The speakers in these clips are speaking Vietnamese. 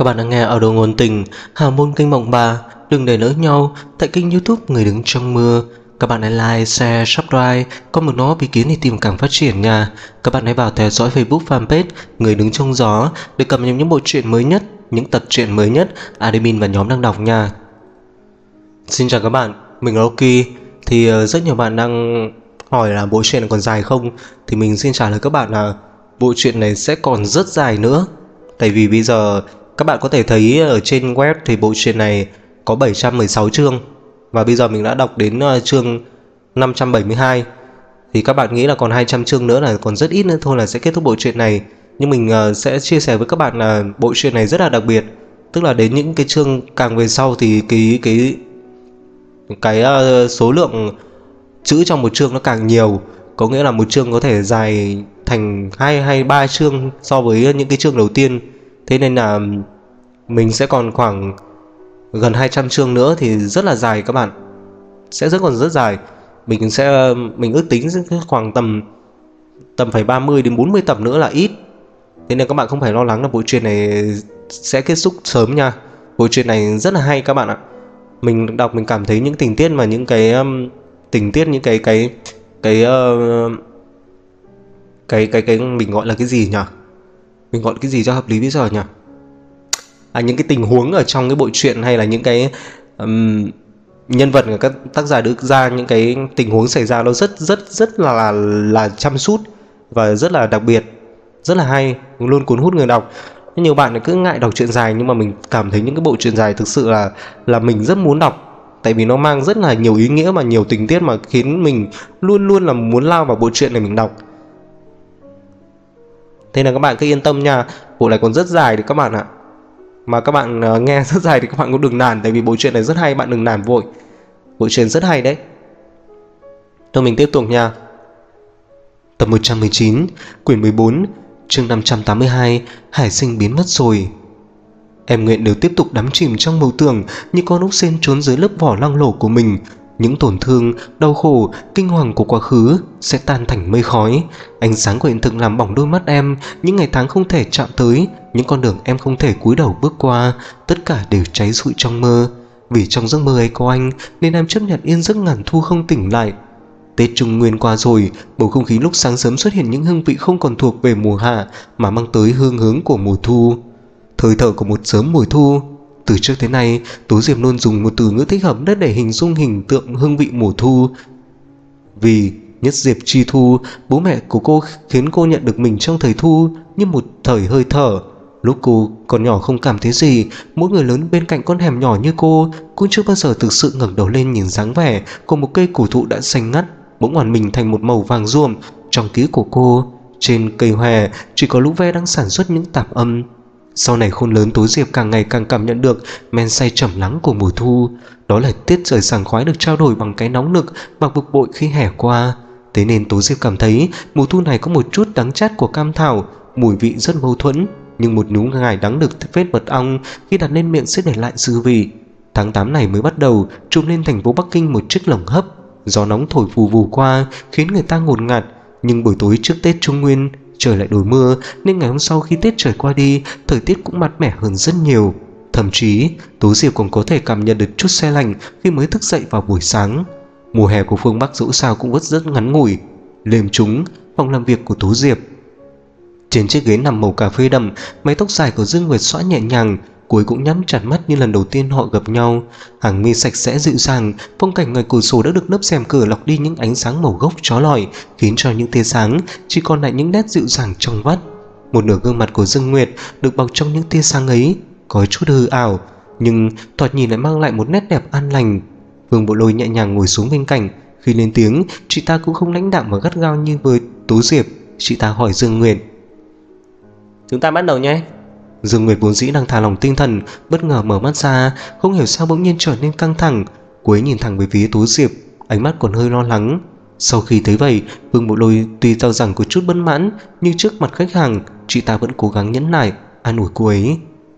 Các bạn đang nghe audio ngôn tình Hào môn kênh Mộng Bà. Đừng để lỡ nhau tại kênh YouTube Người Đứng Trong Mưa. Các bạn hãy like, share, subscribe, có một nó ý kiến để tìm cảm phát triển nha. Các bạn hãy vào theo dõi Facebook fanpage Người Đứng Trong Gió để cập nhật những bộ truyện mới nhất, những tập truyện mới nhất admin và nhóm đang đọc nha. Xin chào các bạn, mình là Loki. Thì rất nhiều bạn đang hỏi là bộ truyện còn dài không. Thì mình xin trả lời các bạn là bộ truyện này sẽ còn rất dài nữa. Tại vì bây giờ các bạn có thể thấy ở trên web thì bộ truyện này có 716 chương. Và bây giờ mình đã đọc đến chương 572. Thì các bạn nghĩ là còn 200 chương nữa, là còn rất ít nữa thôi là sẽ kết thúc bộ truyện này. Nhưng mình sẽ chia sẻ với các bạn là bộ truyện này rất là đặc biệt. Tức là đến những cái chương càng về sau thì cái số lượng chữ trong một chương nó càng nhiều. Có nghĩa là một chương có thể dài thành 2 hay 3 chương so với những cái chương đầu tiên. Thế nên là mình sẽ còn khoảng gần 200 chương nữa thì rất là dài các bạn. Sẽ còn rất dài. Mình ước tính khoảng tầm phải 30 đến 40 tập nữa là ít. Thế nên các bạn không phải lo lắng là bộ truyện này sẽ kết thúc sớm nha. Bộ truyện này rất là hay các bạn ạ. Mình đọc mình cảm thấy những tình tiết mà những cái tình tiết, những cái mình gọi là cái gì nhỉ? Mình gọi cái gì cho hợp lý bây giờ nhỉ? Những cái tình huống ở trong cái bộ truyện, hay là những cái nhân vật của các tác giả đưa ra, những cái tình huống xảy ra nó rất là chăm chút và rất là đặc biệt, rất là hay, luôn cuốn hút người đọc. Nhiều bạn cứ ngại đọc truyện dài, nhưng mà mình cảm thấy những cái bộ truyện dài thực sự là mình rất muốn đọc. Tại vì nó mang rất là nhiều ý nghĩa và nhiều tình tiết mà khiến mình luôn luôn là muốn lao vào bộ truyện này mình đọc. Thế là các bạn cứ yên tâm nha, bộ này còn rất dài đấy các bạn ạ. Mà các bạn nghe rất dài thì các bạn cũng đừng nản, tại vì bộ truyện này rất hay, bạn đừng nản vội. Bộ truyện rất hay đấy. Thôi mình tiếp tục nha. Tập 119, quyển 14, chương 582, Hải Sinh biến mất rồi. Em Nguyện đều tiếp tục đắm chìm trong màu tưởng, như con ốc sên trốn dưới lớp vỏ loang lổ của mình. Những tổn thương, đau khổ, kinh hoàng của quá khứ sẽ tan thành mây khói. Ánh sáng của hiện thực làm bỏng đôi mắt em. Những ngày tháng không thể chạm tới, những con đường em không thể cúi đầu bước qua, tất cả đều cháy rụi trong mơ. Vì trong giấc mơ ấy có anh, nên em chấp nhận yên giấc ngàn thu không tỉnh lại. Tết Trung Nguyên qua rồi, bầu không khí lúc sáng sớm xuất hiện những hương vị không còn thuộc về mùa hạ, mà mang tới hương hướng của mùa thu. Thời thở của một sớm mùa thu. Từ trước tới nay, Tố Diệp luôn dùng một từ ngữ thích hợp để hình dung hình tượng hương vị mùa thu. Vì nhất diệp chi thu, bố mẹ của cô khiến cô nhận được mình trong thời thu như một thời hơi thở. Lúc cô còn nhỏ không cảm thấy gì, mỗi người lớn bên cạnh con hẻm nhỏ như cô cũng chưa bao giờ thực sự ngẩng đầu lên nhìn dáng vẻ của một cây cổ thụ đã xanh ngắt, bỗng hoàn mình thành một màu vàng ruộm. Trong ký của cô, trên cây hòe chỉ có lũ ve đang sản xuất những tạp âm. Sau này khôn lớn, Tố Diệp càng ngày càng cảm nhận được men say trầm lắng của mùa thu. Đó là tiết trời sảng khoái được trao đổi bằng cái nóng nực và bực bội khi hè qua. Thế nên Tố Diệp cảm thấy mùa thu này có một chút đắng chát của cam thảo, mùi vị rất mâu thuẫn, nhưng một nhúng ngải đắng được vết mật ong khi đặt lên miệng sẽ để lại dư vị. Tháng 8 này mới bắt đầu, trùm lên thành phố Bắc Kinh một chiếc lồng hấp. Gió nóng thổi vù vù qua khiến người ta ngột ngạt. Nhưng buổi tối trước Tết Trung Nguyên, trời lại đổ mưa, nên ngày hôm sau khi Tết trời qua đi, thời tiết cũng mát mẻ hơn rất nhiều. Thậm chí Tố Diệp còn có thể cảm nhận được chút se lạnh khi mới thức dậy vào buổi sáng. Mùa hè của phương Bắc dẫu sao cũng rất ngắn ngủi. Lềm trúng phòng làm việc của Tố Diệp. Trên chiếc ghế nằm màu cà phê đậm, mái tóc dài của Dương Nguyệt xõa nhẹ nhàng, cuối cũng nhắm chặt mắt như lần đầu tiên họ gặp nhau. Hàng mi sạch sẽ dịu dàng, phong cảnh ngoài cửa sổ đã được lớp rèm cửa lọc đi những ánh sáng màu gốc chói lọi, khiến cho những tia sáng chỉ còn lại những nét dịu dàng trong vắt. Một nửa gương mặt của Dương Nguyệt được bọc trong những tia sáng ấy, có chút hư ảo, nhưng thoạt nhìn lại mang lại một nét đẹp an lành. Vương Bộ Lôi nhẹ nhàng ngồi xuống bên cạnh. Khi lên tiếng, chị ta cũng không lãnh đạm và gắt gao như với Tố Diệp. Chị ta hỏi Dương Nguyệt: "Chúng ta bắt đầu nhé." Dương Nguyệt vốn dĩ đang thả lỏng tinh thần, bất ngờ mở mắt ra, không hiểu sao bỗng nhiên trở nên căng thẳng. Cô ấy nhìn thẳng về phía Tố Diệp, ánh mắt còn hơi lo lắng. Sau khi thấy vậy, Vương Bộ Lôi tuy cho rằng có chút bất mãn, nhưng trước mặt khách hàng, chị ta vẫn cố gắng nhẫn nại, an ủi cô ấy: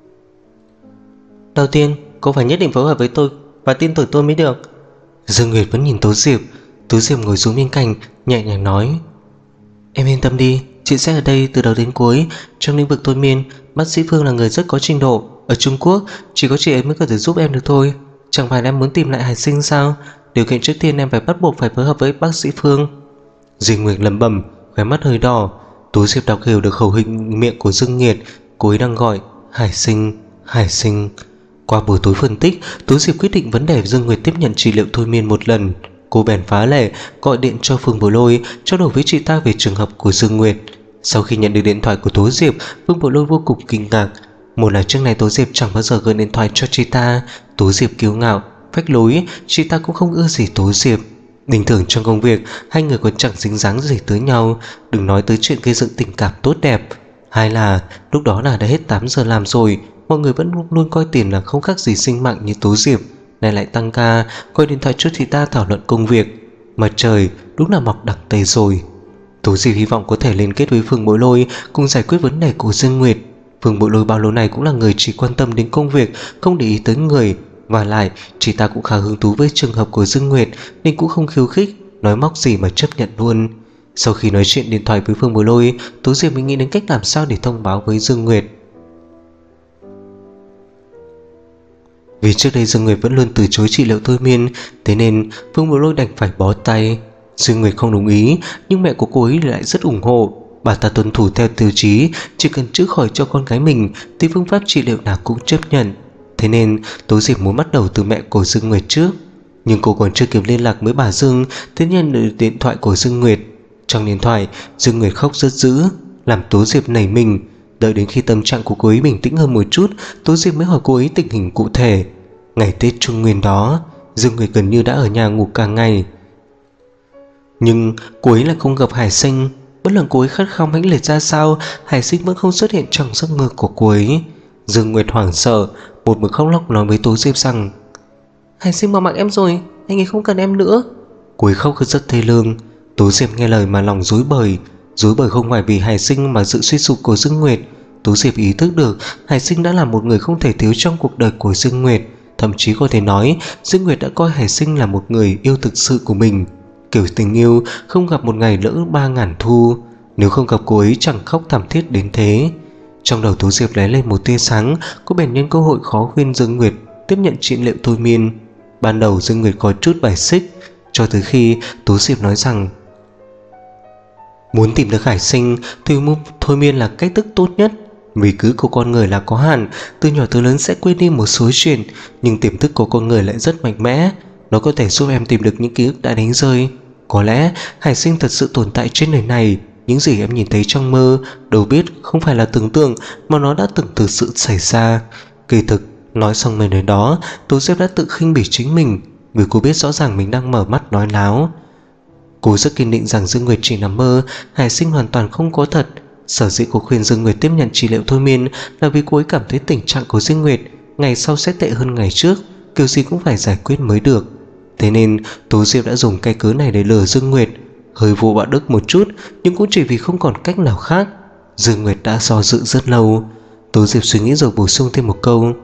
"Đầu tiên, cô phải nhất định phối hợp với tôi và tin tưởng tôi mới được." Dương Nguyệt vẫn nhìn Tố Diệp. Tố Diệp ngồi xuống bên cạnh, nhẹ nhàng nói: "Em yên tâm đi, chị sẽ ở đây từ đầu đến cuối. Trong lĩnh vực thôi miên, bác sĩ Phương là người rất có trình độ, ở Trung Quốc chỉ có chị ấy mới có thể giúp em được thôi. Chẳng phải em muốn tìm lại Hải Sinh sao? Điều kiện trước tiên em bắt buộc phải phối hợp với bác sĩ Phương. Dương Nguyệt lẩm bẩm, khóe mắt hơi đỏ. Tú Diệp đọc hiểu được khẩu hình miệng của Dương Nghiệt, cô ấy đang gọi Hải Sinh, Hải Sinh. Qua buổi tối phân tích, Tú Diệp quyết định vấn đề Dương Nguyệt tiếp nhận trị liệu thôi miên một lần. Cô bèn phá lệ gọi điện cho Phương Bội Lôi trao đổi với chị ta về trường hợp của Dương Nguyệt. Sau khi nhận được điện thoại của Tú Diệp, Phương Bội Lôi vô cùng kinh ngạc. Một là trước này Tú Diệp chẳng bao giờ gọi điện thoại cho chị ta. Tú Diệp kiêu ngạo, phách lối, chị ta cũng không ưa gì Tú Diệp. Bình thường trong công việc, hai người còn chẳng dính dáng gì tới nhau, đừng nói tới chuyện gây dựng tình cảm tốt đẹp. Hay là lúc đó là đã hết 8 giờ làm rồi, mọi người vẫn luôn coi tiền là không khác gì sinh mạng như Tú Diệp, này lại tăng ca gọi điện thoại cho chị ta thảo luận công việc. Mặt trời đúng là mọc đằng tây rồi. Tú Diệp hy vọng có thể liên kết với Phương Bội Lôi cùng giải quyết vấn đề của Dương Nguyệt. Phương Bội Lôi bao lâu này cũng là người chỉ quan tâm đến công việc, không để ý tới người. Và lại chị ta cũng khá hứng thú với trường hợp của Dương Nguyệt, nên cũng không khiêu khích, nói móc gì mà chấp nhận luôn. Sau khi nói chuyện điện thoại với Phương Bội Lôi, Tú Diệp mới nghĩ đến cách làm sao để thông báo với Dương Nguyệt. Vì trước đây Dương Nguyệt vẫn luôn từ chối trị liệu thôi miên, thế nên Phương Bội Lôi đành phải bó tay. Dương Nguyệt không đồng ý, nhưng mẹ của cô ấy lại rất ủng hộ. Bà ta tuân thủ theo tiêu chí, chỉ cần chữa khỏi cho con gái mình thì phương pháp trị liệu nào cũng chấp nhận. Thế nên Tú Diệp muốn bắt đầu từ mẹ của Dương Nguyệt trước. Nhưng cô còn chưa kịp liên lạc với bà Dương thì nhận được điện thoại của Dương Nguyệt. Trong điện thoại, Dương Nguyệt khóc rất dữ, làm Tú Diệp nảy mình. Đợi đến khi tâm trạng của cô ấy bình tĩnh hơn một chút, Tú Diệp mới hỏi cô ấy tình hình cụ thể. Ngày Tết Trung Nguyên đó, Dương Nguyệt gần như đã ở nhà ngủ cả ngày. Nhưng cô ấy lại không gặp Hải Sinh. Bất luận cô ấy khát khao mãnh liệt ra sao, Hải Sinh vẫn không xuất hiện trong giấc mơ của cô ấy. Dương Nguyệt hoảng sợ, một mực khóc lóc nói với Tú Diệp rằng Hải Sinh bỏ mặc em rồi, anh ấy không cần em nữa. Cô ấy khóc rất thê lương. Tú Diệp nghe lời mà lòng rối bời. Rối bời không phải vì Hải Sinh mà sự suy sụp của Dương Nguyệt. Tú Diệp ý thức được Hải Sinh đã là một người không thể thiếu trong cuộc đời của Dương Nguyệt. Thậm chí có thể nói Dương Nguyệt đã coi Hải Sinh là một người yêu thực sự của mình. Kiểu tình yêu không gặp một ngày lỡ 3.000 thu. Nếu không gặp cô ấy chẳng khóc thảm thiết đến thế. Trong đầu Tú Diệp lóe lên một tia sáng. Cô bèn nhân cơ hội khó khuyên Dương Nguyệt tiếp nhận trị liệu thôi miên. Ban đầu Dương Nguyệt có chút bài xích, cho tới khi Tú Diệp nói rằng muốn tìm được Hải Sinh thì thôi miên là cách thức tốt nhất. Vì cứ của con người là có hạn, từ nhỏ tới lớn sẽ quên đi một số chuyện, nhưng tiềm thức của con người lại rất mạnh mẽ. Nó có thể giúp em tìm được những ký ức đã đánh rơi. Có lẽ Hải Sinh thật sự tồn tại trên đời này. Những gì em nhìn thấy trong mơ, đâu biết không phải là tưởng tượng, mà nó đã từng thực sự xảy ra. Kỳ thực, nói xong lời nói đó, Tú Diệp đã tự khinh bỉ chính mình, vì cô biết rõ ràng mình đang mở mắt nói láo. Cô rất kiên định rằng Dương Nguyệt chỉ nằm mơ, Hải Sinh hoàn toàn không có thật. Sở dĩ cô khuyên Dương Nguyệt tiếp nhận trị liệu thôi miên là vì cô ấy cảm thấy tình trạng của Dương Nguyệt ngày sau sẽ tệ hơn ngày trước, kiểu gì cũng phải giải quyết mới được. Thế nên Tú Diệp đã dùng cái cớ này để lừa Dương Nguyệt. Hơi vô bạo đức một chút, nhưng cũng chỉ vì không còn cách nào khác. Dương Nguyệt đã do dự rất lâu. Tú Diệp suy nghĩ rồi bổ sung thêm một câu: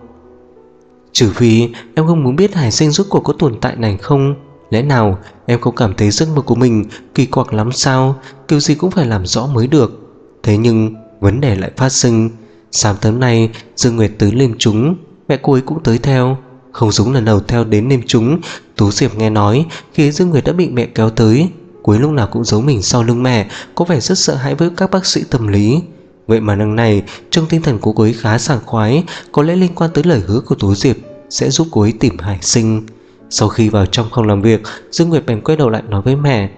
trừ phi em không muốn biết Hải Sinh rốt cuộc có tồn tại này không. Lẽ nào em không cảm thấy giấc mơ của mình kỳ quặc lắm sao? Kiểu gì cũng phải làm rõ mới được. Thế nhưng vấn đề lại phát sinh. Sáng sớm nay Dương Nguyệt tới Liêm Chúng, mẹ cô ấy cũng tới theo. Không giống lần đầu theo đến Liêm Chúng, Tú Diệp nghe nói khi Dương Nguyệt đã bị mẹ kéo tới, cô ấy lúc nào cũng giấu mình sau lưng mẹ, có vẻ rất sợ hãi với các bác sĩ tâm lý. Vậy mà lần này trong tinh thần của cô ấy khá sảng khoái, có lẽ liên quan tới lời hứa của Tú Diệp sẽ giúp cô ấy tìm Hải Sinh. Sau khi vào trong phòng làm việc, Dương Nguyệt bèn quay đầu lại nói với mẹ: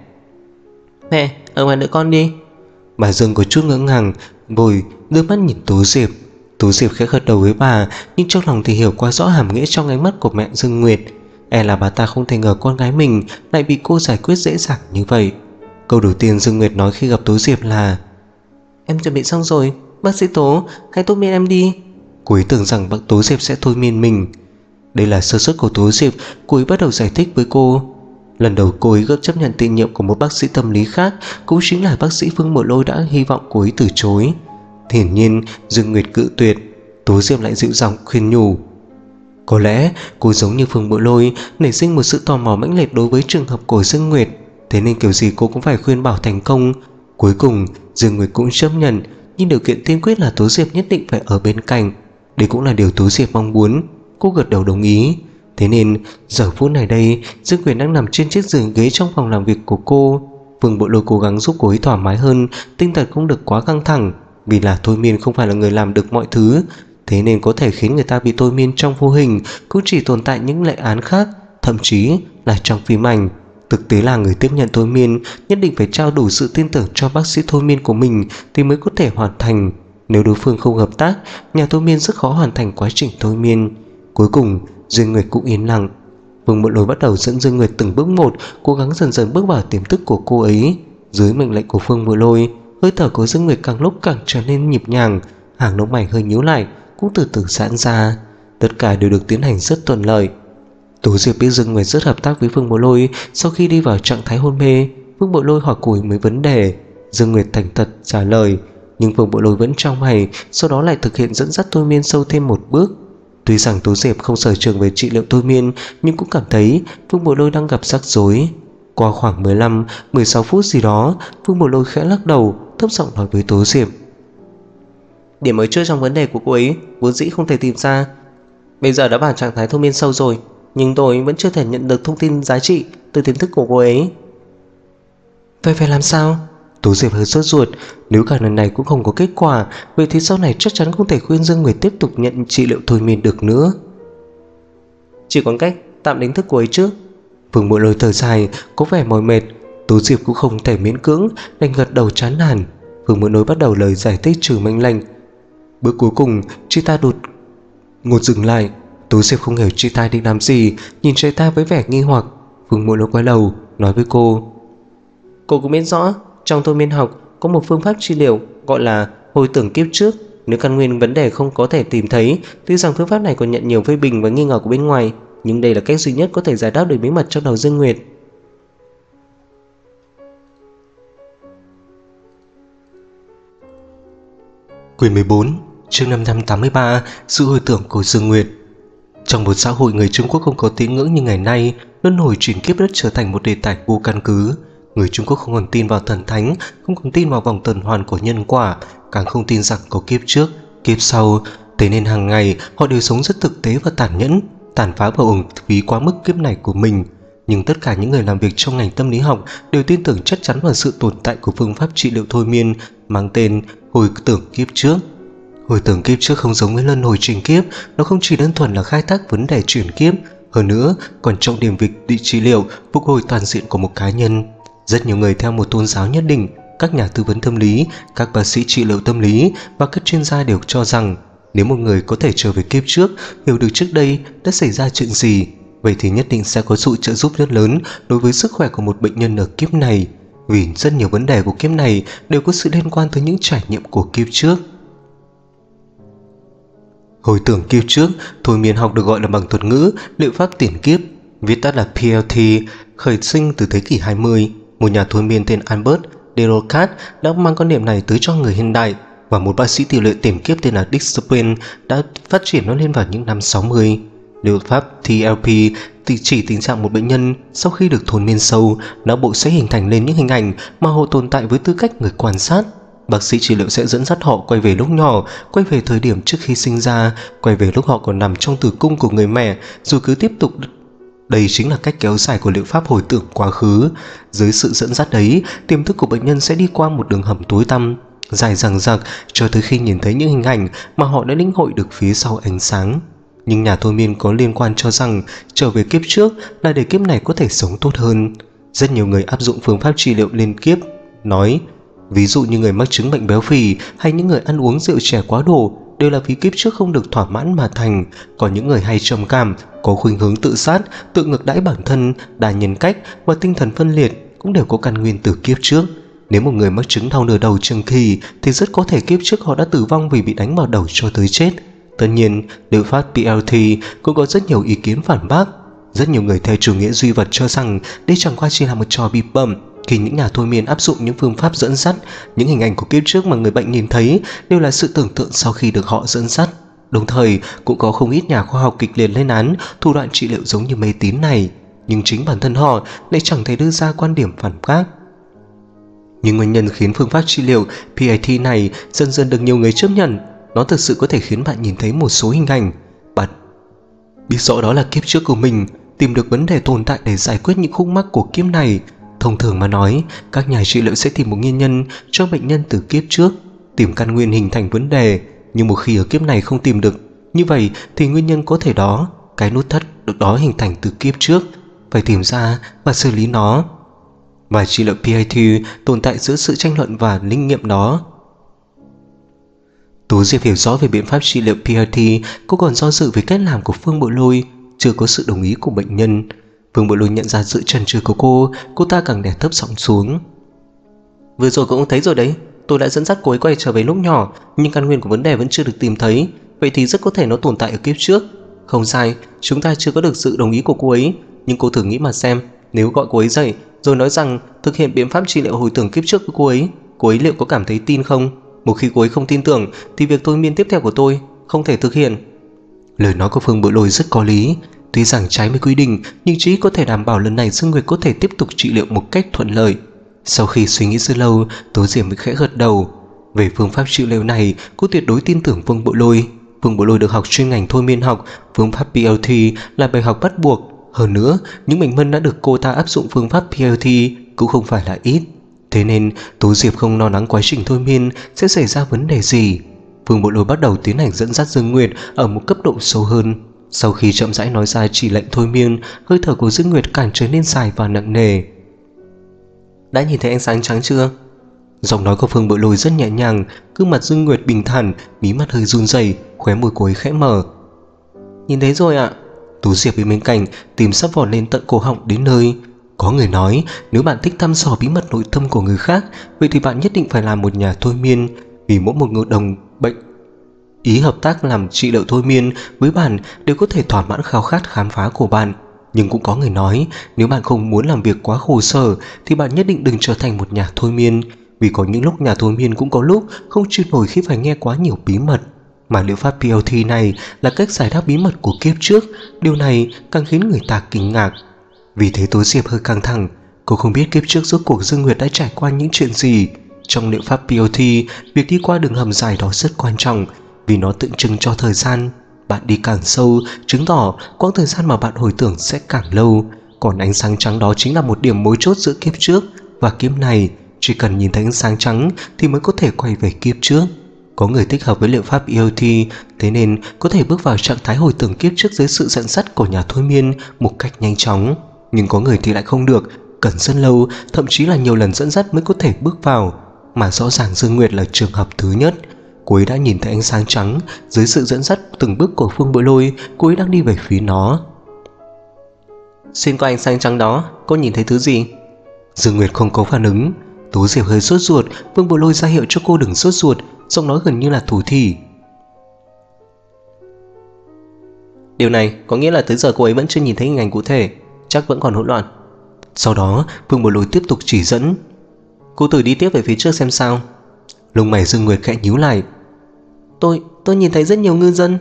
mẹ, ở ngoài đợi con đi. Bà Dương có chút ngỡ ngàng, vội đưa mắt nhìn Tú Diệp. Tú Diệp khẽ gật đầu với bà, nhưng trong lòng thì hiểu quá rõ hàm nghĩa trong ánh mắt của mẹ Dương Nguyệt. E là bà ta không thể ngờ con gái mình lại bị cô giải quyết dễ dàng như vậy. Câu đầu tiên Dương Nguyệt nói khi gặp Tú Diệp là: em chuẩn bị xong rồi, bác sĩ Tố, hãy thôi miên em đi. Cô ấy tưởng rằng bác Tú Diệp sẽ thôi miên mình. Đây là sơ suất của Tú Diệp. Cô ấy bắt đầu giải thích với cô. Lần đầu cô ấy gấp chấp nhận tiền nhiệm của một bác sĩ tâm lý khác, cũng chính là bác sĩ Phương Bội Lôi đã hy vọng cô ấy từ chối. Hiển nhiên Dương Nguyệt cự tuyệt. Tú Diệp lại dịu giọng khuyên nhủ: có lẽ cô giống như Phương Bội Lôi, nảy sinh một sự tò mò mãnh liệt đối với trường hợp của Dương Nguyệt, thế nên kiểu gì cô cũng phải khuyên bảo thành công. Cuối cùng Dương Nguyệt cũng chấp nhận, nhưng điều kiện tiên quyết là Tú Diệp nhất định phải ở bên cạnh. Đây cũng là điều Tố Diệp mong muốn. Cô gật đầu đồng ý. Thế nên giờ phút này đây, Dương Nguyệt đang nằm trên chiếc giường ghế trong phòng làm việc của cô. Vương Bộ Lôi cố gắng giúp cô ấy thoải mái hơn, tinh thần không được quá căng thẳng. Vì là thôi miên không phải là người làm được mọi thứ, thế nên có thể khiến người ta bị thôi miên trong vô hình cũng chỉ tồn tại những lệ án khác, thậm chí là trong phim ảnh. Thực tế là người tiếp nhận thôi miên nhất định phải trao đủ sự tin tưởng cho bác sĩ thôi miên của mình thì mới có thể hoàn thành. Nếu đối phương không hợp tác, nhà thôi miên rất khó hoàn thành quá trình thôi miên. Cuối cùng Dương Nguyệt cũng yên lặng. Vương Bộ Lôi bắt đầu dẫn Dương Nguyệt từng bước một, cố gắng dần dần bước vào tiềm thức của cô ấy. Dưới mệnh lệnh của Vương Bộ Lôi, hơi thở của Dương Nguyệt càng lúc càng trở nên nhịp nhàng, hàng lông mày hơi nhíu lại cũng từ từ giãn ra. Tất cả đều được tiến hành rất thuận lợi. Tố Diệp biết Dương Nguyệt rất hợp tác với Vương Bộ Lôi. Sau khi đi vào trạng thái hôn mê, Vương Bộ Lôi hỏi cô ấy mấy vấn đề. Dương Nguyệt thành thật trả lời, nhưng Vương Bộ Lôi vẫn trong mày, sau đó lại thực hiện dẫn dắt thôi miên sâu thêm một bước. Tuy rằng Tố Diệp không sở trường về trị liệu thôi miên, nhưng cũng cảm thấy Vương Bộ Lôi đang gặp rắc rối. Qua khoảng 15-16 phút gì đó, Vương Bộ Lôi khẽ lắc đầu, thấp giọng nói với Tố Diệp: điểm mới chưa trong vấn đề của cô ấy vốn dĩ không thể tìm ra. Bây giờ đã vào trạng thái thôi miên sâu rồi, nhưng tôi vẫn chưa thể nhận được thông tin giá trị từ tiềm thức của cô ấy. Vậy phải làm sao? Tố Diệp hơi sốt ruột. Nếu cả lần này cũng không có kết quả, vậy thì sau này chắc chắn không thể khuyên Dương Nguyệt tiếp tục nhận trị liệu thôi miên được nữa. Chỉ còn cách tạm đánh thức cô ấy trước. Vương Bộ Lôi thở dài, có vẻ mỏi mệt. Tố Diệp cũng không thể miễn cưỡng, đành gật đầu chán nản. Vương Bộ Lôi bắt đầu lời giải thích trừ mệnh lệnh. Bước cuối cùng, chị ta đột ngột dừng lại. Tố Diệp không hiểu chị ta định làm gì, nhìn chị ta với vẻ nghi hoặc. Vương Bộ Lôi quay đầu nói với cô: cô cũng biết rõ trong thôi miên học có một phương pháp trị liệu gọi là hồi tưởng kiếp trước. Nếu căn nguyên vấn đề không có thể tìm thấy, tuy rằng phương pháp này còn nhận nhiều phê bình và nghi ngờ của bên ngoài, nhưng đây là cách duy nhất có thể giải đáp được bí mật trong đầu Dương Nguyệt. Quyển 14, chương 583, sự hồi tưởng của Dương Nguyệt. Trong một xã hội người Trung Quốc không có tín ngưỡng như ngày nay, luân hồi chuyển kiếp đã trở thành một đề tài vô căn cứ. Người Trung Quốc không còn tin vào thần thánh, không còn tin vào vòng tuần hoàn của nhân quả, càng không tin rằng có kiếp trước, kiếp sau. Thế nên hàng ngày họ đều sống rất thực tế và tàn nhẫn, tàn phá và uổng phí quá mức kiếp này của mình. Nhưng tất cả những người làm việc trong ngành tâm lý học đều tin tưởng chắc chắn vào sự tồn tại của phương pháp trị liệu thôi miên mang tên hồi tưởng kiếp trước. Hồi tưởng kiếp trước không giống với luân hồi chuyển kiếp, nó không chỉ đơn thuần là khai thác vấn đề chuyển kiếp, hơn nữa còn trọng điểm việc trị trị liệu phục hồi toàn diện của một cá nhân. Rất nhiều người theo một tôn giáo nhất định, các nhà tư vấn tâm lý, các bác sĩ trị liệu tâm lý và các chuyên gia đều cho rằng nếu một người có thể trở về kiếp trước, hiểu được trước đây đã xảy ra chuyện gì, vậy thì nhất định sẽ có sự trợ giúp rất lớn đối với sức khỏe của một bệnh nhân ở kiếp này, vì rất nhiều vấn đề của kiếp này đều có sự liên quan tới những trải nghiệm của kiếp trước. Hồi tưởng kiếp trước, thôi miên học được gọi là bằng thuật ngữ liệu pháp tiền kiếp, viết tắt là PLT, khởi sinh từ thế kỷ 20. Một nhà thôi miên tên Albert Derocat đã mang quan niệm này tới cho người hiện đại, và một bác sĩ trị liệu tiền kiếp tên là Dick Spring đã phát triển nó lên vào những năm 60. Liệu pháp TLP chỉ tình trạng một bệnh nhân sau khi được thôi miên sâu, não bộ sẽ hình thành lên những hình ảnh mà họ tồn tại với tư cách người quan sát. Bác sĩ trị liệu sẽ dẫn dắt họ quay về lúc nhỏ, quay về thời điểm trước khi sinh ra, quay về lúc họ còn nằm trong tử cung của người mẹ, rồi cứ tiếp tục. Đây chính là cách kéo dài của liệu pháp hồi tưởng quá khứ. Dưới sự dẫn dắt ấy, tiềm thức của bệnh nhân sẽ đi qua một đường hầm tối tăm, dài dằng dặc cho tới khi nhìn thấy những hình ảnh mà họ đã lĩnh hội được phía sau ánh sáng. Nhưng nhà thôi miên có liên quan cho rằng trở về kiếp trước là để kiếp này có thể sống tốt hơn. Rất nhiều người áp dụng phương pháp trị liệu liên kiếp, nói ví dụ như người mắc chứng bệnh béo phì hay những người ăn uống rượu chè quá độ đều là vì kiếp trước không được thỏa mãn mà thành. Còn những người hay trầm cảm, có khuynh hướng tự sát, tự ngược đãi bản thân, đa nhân cách và tinh thần phân liệt cũng đều có căn nguyên từ kiếp trước. Nếu một người mắc chứng đau nửa đầu trường kỳ thì rất có thể kiếp trước họ đã tử vong vì bị đánh vào đầu cho tới chết. Tất nhiên, liệu pháp PLT cũng có rất nhiều ý kiến phản bác. Rất nhiều người theo chủ nghĩa duy vật cho rằng đây chẳng qua chỉ là một trò bị bẩm khi những nhà thôi miên áp dụng những phương pháp dẫn dắt. Những hình ảnh của kiếp trước mà người bệnh nhìn thấy đều là sự tưởng tượng sau khi được họ dẫn dắt. Đồng thời cũng có không ít nhà khoa học kịch liệt lên án thủ đoạn trị liệu giống như mê tín này, nhưng chính bản thân họ lại chẳng thể đưa ra quan điểm phản bác. Nhưng nguyên nhân khiến phương pháp trị liệu PIT này dần dần được nhiều người chấp nhận nó thực sự có thể khiến bạn nhìn thấy một số hình ảnh. Bạn biết rõ đó là kiếp trước của mình, tìm được vấn đề tồn tại để giải quyết những khúc mắc của kiếp này. Thông thường mà nói, các nhà trị liệu sẽ tìm một nguyên nhân cho bệnh nhân từ kiếp trước, tìm căn nguyên hình thành vấn đề. Nhưng một khi ở kiếp này không tìm được, như vậy thì nguyên nhân có thể đó, cái nút thắt được đó hình thành từ kiếp trước, phải tìm ra và xử lý nó. Và trị liệu PIT tồn tại giữa sự tranh luận và linh nghiệm đó. Tú Diệp hiểu rõ về biện pháp trị liệu PRT, cô còn do dự về cách làm của Phương Bội Lôi, chưa có sự đồng ý của bệnh nhân. Phương Bội Lôi nhận ra sự chần chừ của cô ta càng đè thấp giọng xuống. Vừa rồi cô cũng thấy rồi đấy, tôi đã dẫn dắt cô ấy quay trở về lúc nhỏ, nhưng căn nguyên của vấn đề vẫn chưa được tìm thấy. Vậy thì rất có thể nó tồn tại ở kiếp trước. Không sai, chúng ta chưa có được sự đồng ý của cô ấy, nhưng cô thử nghĩ mà xem, nếu gọi cô ấy dậy rồi nói rằng thực hiện biện pháp trị liệu hồi tưởng kiếp trước với cô ấy liệu có cảm thấy tin không? Một khi cô ấy không tin tưởng thì việc thôi miên tiếp theo của tôi không thể thực hiện. Lời nói của Phương Bội Lôi rất có lý. Tuy rằng trái với quy định, nhưng chỉ có thể đảm bảo lần này Dương Nguyệt có thể tiếp tục trị liệu một cách thuận lợi. Sau khi suy nghĩ rất lâu, Tố Diệp mới khẽ gật đầu. Về phương pháp trị liệu này, cô tuyệt đối tin tưởng Phương Bội Lôi. Phương Bội Lôi được học chuyên ngành thôi miên học, phương pháp PLT là bài học bắt buộc. Hơn nữa, những bệnh nhân đã được cô ta áp dụng phương pháp PLT cũng không phải là ít. Thế nên Tố Diệp không lo lắng quá trình thôi miên sẽ xảy ra vấn đề gì. Phương Bội Lôi bắt đầu tiến hành dẫn dắt Dương Nguyệt ở một cấp độ sâu hơn. Sau khi chậm rãi nói ra chỉ lệnh thôi miên, hơi thở của Dương Nguyệt càng trở nên dài và nặng nề. Đã nhìn thấy ánh sáng trắng chưa? Giọng nói của Phương Bội Lôi rất nhẹ nhàng, gương mặt Dương Nguyệt bình thản, mí mắt hơi run rẩy, khóe môi cô ấy khẽ mở. Nhìn thấy rồi ạ. Tú Diệp bên cạnh, tim sắp vọt lên tận cổ họng đến nơi. Có người nói, nếu bạn thích thăm dò bí mật nội tâm của người khác, vậy thì bạn nhất định phải làm một nhà thôi miên, vì mỗi một người đồng bệnh ý hợp tác làm trị liệu thôi miên với bạn đều có thể thỏa mãn khao khát khám phá của bạn. Nhưng cũng có người nói, nếu bạn không muốn làm việc quá khổ sở thì bạn nhất định đừng trở thành một nhà thôi miên, vì có những lúc nhà thôi miên cũng có lúc không chịu nổi khi phải nghe quá nhiều bí mật. Mà liệu pháp PLT này là cách giải đáp bí mật của kiếp trước, điều này càng khiến người ta kinh ngạc. Vì thế Tố Diệp hơi căng thẳng, cô không biết kiếp trước rốt cuộc Dương Nguyệt đã trải qua những chuyện gì. Trong liệu pháp PLT, việc đi qua đường hầm dài đó rất quan trọng, vì nó tượng trưng cho thời gian. Bạn đi càng sâu, chứng tỏ quãng thời gian mà bạn hồi tưởng sẽ càng lâu. Còn ánh sáng trắng đó chính là một điểm mấu chốt giữa kiếp trước và kiếp này. Chỉ cần nhìn thấy ánh sáng trắng thì mới có thể quay về kiếp trước. Có người thích hợp với liệu pháp EOT, thế nên có thể bước vào trạng thái hồi tưởng kiếp trước dưới sự dẫn dắt của nhà thôi miên một cách nhanh chóng. Nhưng có người thì lại không được, cần rất lâu, thậm chí là nhiều lần dẫn dắt mới có thể bước vào. Mà rõ ràng Dương Nguyệt là trường hợp thứ nhất. Cô ấy đã nhìn thấy ánh sáng trắng, dưới sự dẫn dắt từng bước của Phương Bội Lôi, cô ấy đang đi về phía nó. Xuyên qua ánh sáng trắng đó, cô nhìn thấy thứ gì? Dương Nguyệt không có phản ứng. Tố Diệp hơi sốt ruột, Phương Bội Lôi ra hiệu cho cô đừng sốt ruột, giọng nói gần như là thủ thỉ. Điều này có nghĩa là tới giờ cô ấy vẫn chưa nhìn thấy hình ảnh cụ thể, chắc vẫn còn hỗn loạn. Sau đó Phương Bội Lôi tiếp tục chỉ dẫn. Cô thử đi tiếp về phía trước xem sao. Lông mày Dương Nguyệt khẽ nhíu lại. Tôi nhìn thấy rất nhiều ngư dân.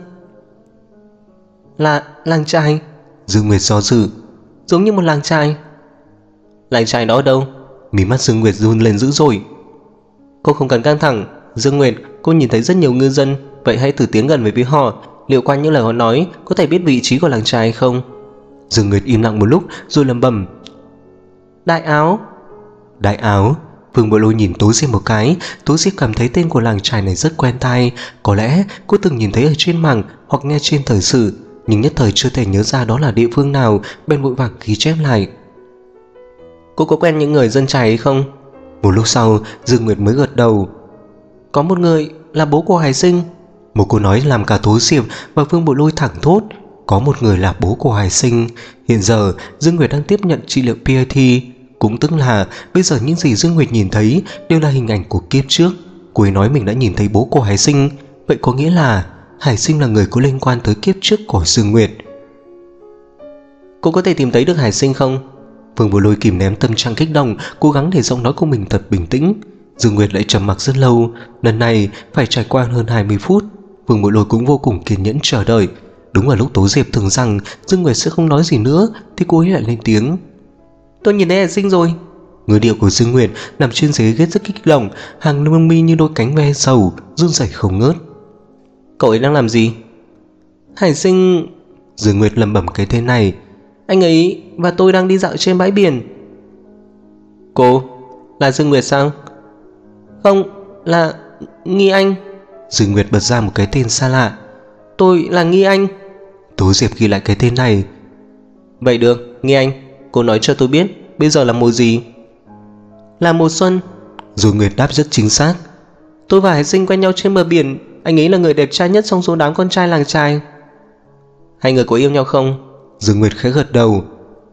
Là làng chài? Dương Nguyệt do dự. Giống như một làng chài. Làng chài đó ở đâu? Mí mắt Dương Nguyệt run lên dữ dội. Cô không cần căng thẳng. Dương Nguyệt, cô nhìn thấy rất nhiều ngư dân, vậy hãy thử tiến gần về phía họ. Liệu qua những lời họ nói có thể biết vị trí của làng chài hay không? Dương Nguyệt im lặng một lúc rồi lẩm bẩm. Đại Áo. Đại Áo. Phương Bội Lôi nhìn Tố Diệp một cái. Tố Diệp cảm thấy tên của làng chài này rất quen tai. Có lẽ cô từng nhìn thấy ở trên mạng hoặc nghe trên thời sự, nhưng nhất thời chưa thể nhớ ra đó là địa phương nào, bèn vội vàng ghi chép lại. Cô có quen những người dân chài hay không? Một lúc sau Dương Nguyệt mới gật đầu. Có một người là bố của Hải Sinh. Một câu nói làm cả Tố Diệp và Phương Bội Lôi thẳng thốt. Có một người là bố của Hải Sinh. Hiện giờ Dương Nguyệt đang tiếp nhận trị liệu PIT, cũng tức là bây giờ những gì Dương Nguyệt nhìn thấy đều là hình ảnh của kiếp trước. Cô ấy nói mình đã nhìn thấy bố của Hải Sinh, vậy có nghĩa là Hải Sinh là người có liên quan tới kiếp trước của Dương Nguyệt. Cô có thể tìm thấy được Hải Sinh không? Phương Bội Lôi kìm nén tâm trạng kích động, cố gắng để giọng nói của mình thật bình tĩnh. Dương Nguyệt lại trầm mặc rất lâu, lần này phải trải qua hơn 20 phút. Phương Bội Lôi cũng vô cùng kiên nhẫn chờ đợi. Đúng vào lúc Tố Diệp tưởng rằng Dương Nguyệt sẽ không nói gì nữa thì cô ấy lại lên tiếng. Tôi nhìn thấy Hải Sinh rồi. Ngữ điệu của Dương Nguyệt nằm trên ghế rất kích động, hàng lông mi như đôi cánh ve sầu run rẩy không ngớt. cậu ấy đang làm gì? Hải Sinh... Dương Nguyệt lẩm bẩm cái tên này. Anh ấy và tôi đang đi dạo trên bãi biển. Cô là Dương Nguyệt sao? Không, là Nghi Anh. Dương Nguyệt bật ra một cái tên xa lạ. Tôi là Nghi Anh. Tố Diệp ghi lại cái tên này. Vậy được, Nghi Anh, cô nói cho tôi biết bây giờ là mùa gì? Là mùa xuân. Dương Nguyệt đáp rất chính xác. Tôi và Hải Sinh quen nhau trên bờ biển. Anh ấy là người đẹp trai nhất trong số đám con trai làng trai. Hai người có yêu nhau không? Dương Nguyệt khẽ gật đầu.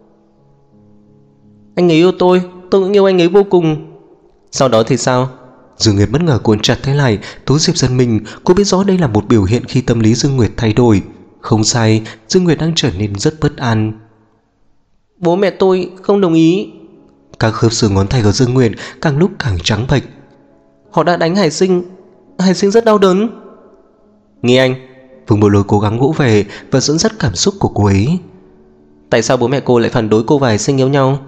Anh ấy yêu tôi cũng yêu anh ấy vô cùng. Sau đó thì sao? Dương Nguyệt bất ngờ cuốn chặt thế này. Tố Diệp giật mình. Cô biết rõ đây là một biểu hiện khi tâm lý Dương Nguyệt thay đổi. Không sai, Dương Nguyệt đang trở nên rất bất an. Bố mẹ tôi không đồng ý. Các khớp xương ngón tay của Dương Nguyệt càng lúc càng trắng bệch. Họ đã đánh Hải Sinh. Hải Sinh rất đau đớn. Nghi Anh. Vương Bộ Lôi cố gắng vỗ về và dẫn dắt cảm xúc của cô ấy. Tại sao bố mẹ cô lại phản đối cô và Hải Sinh yêu nhau?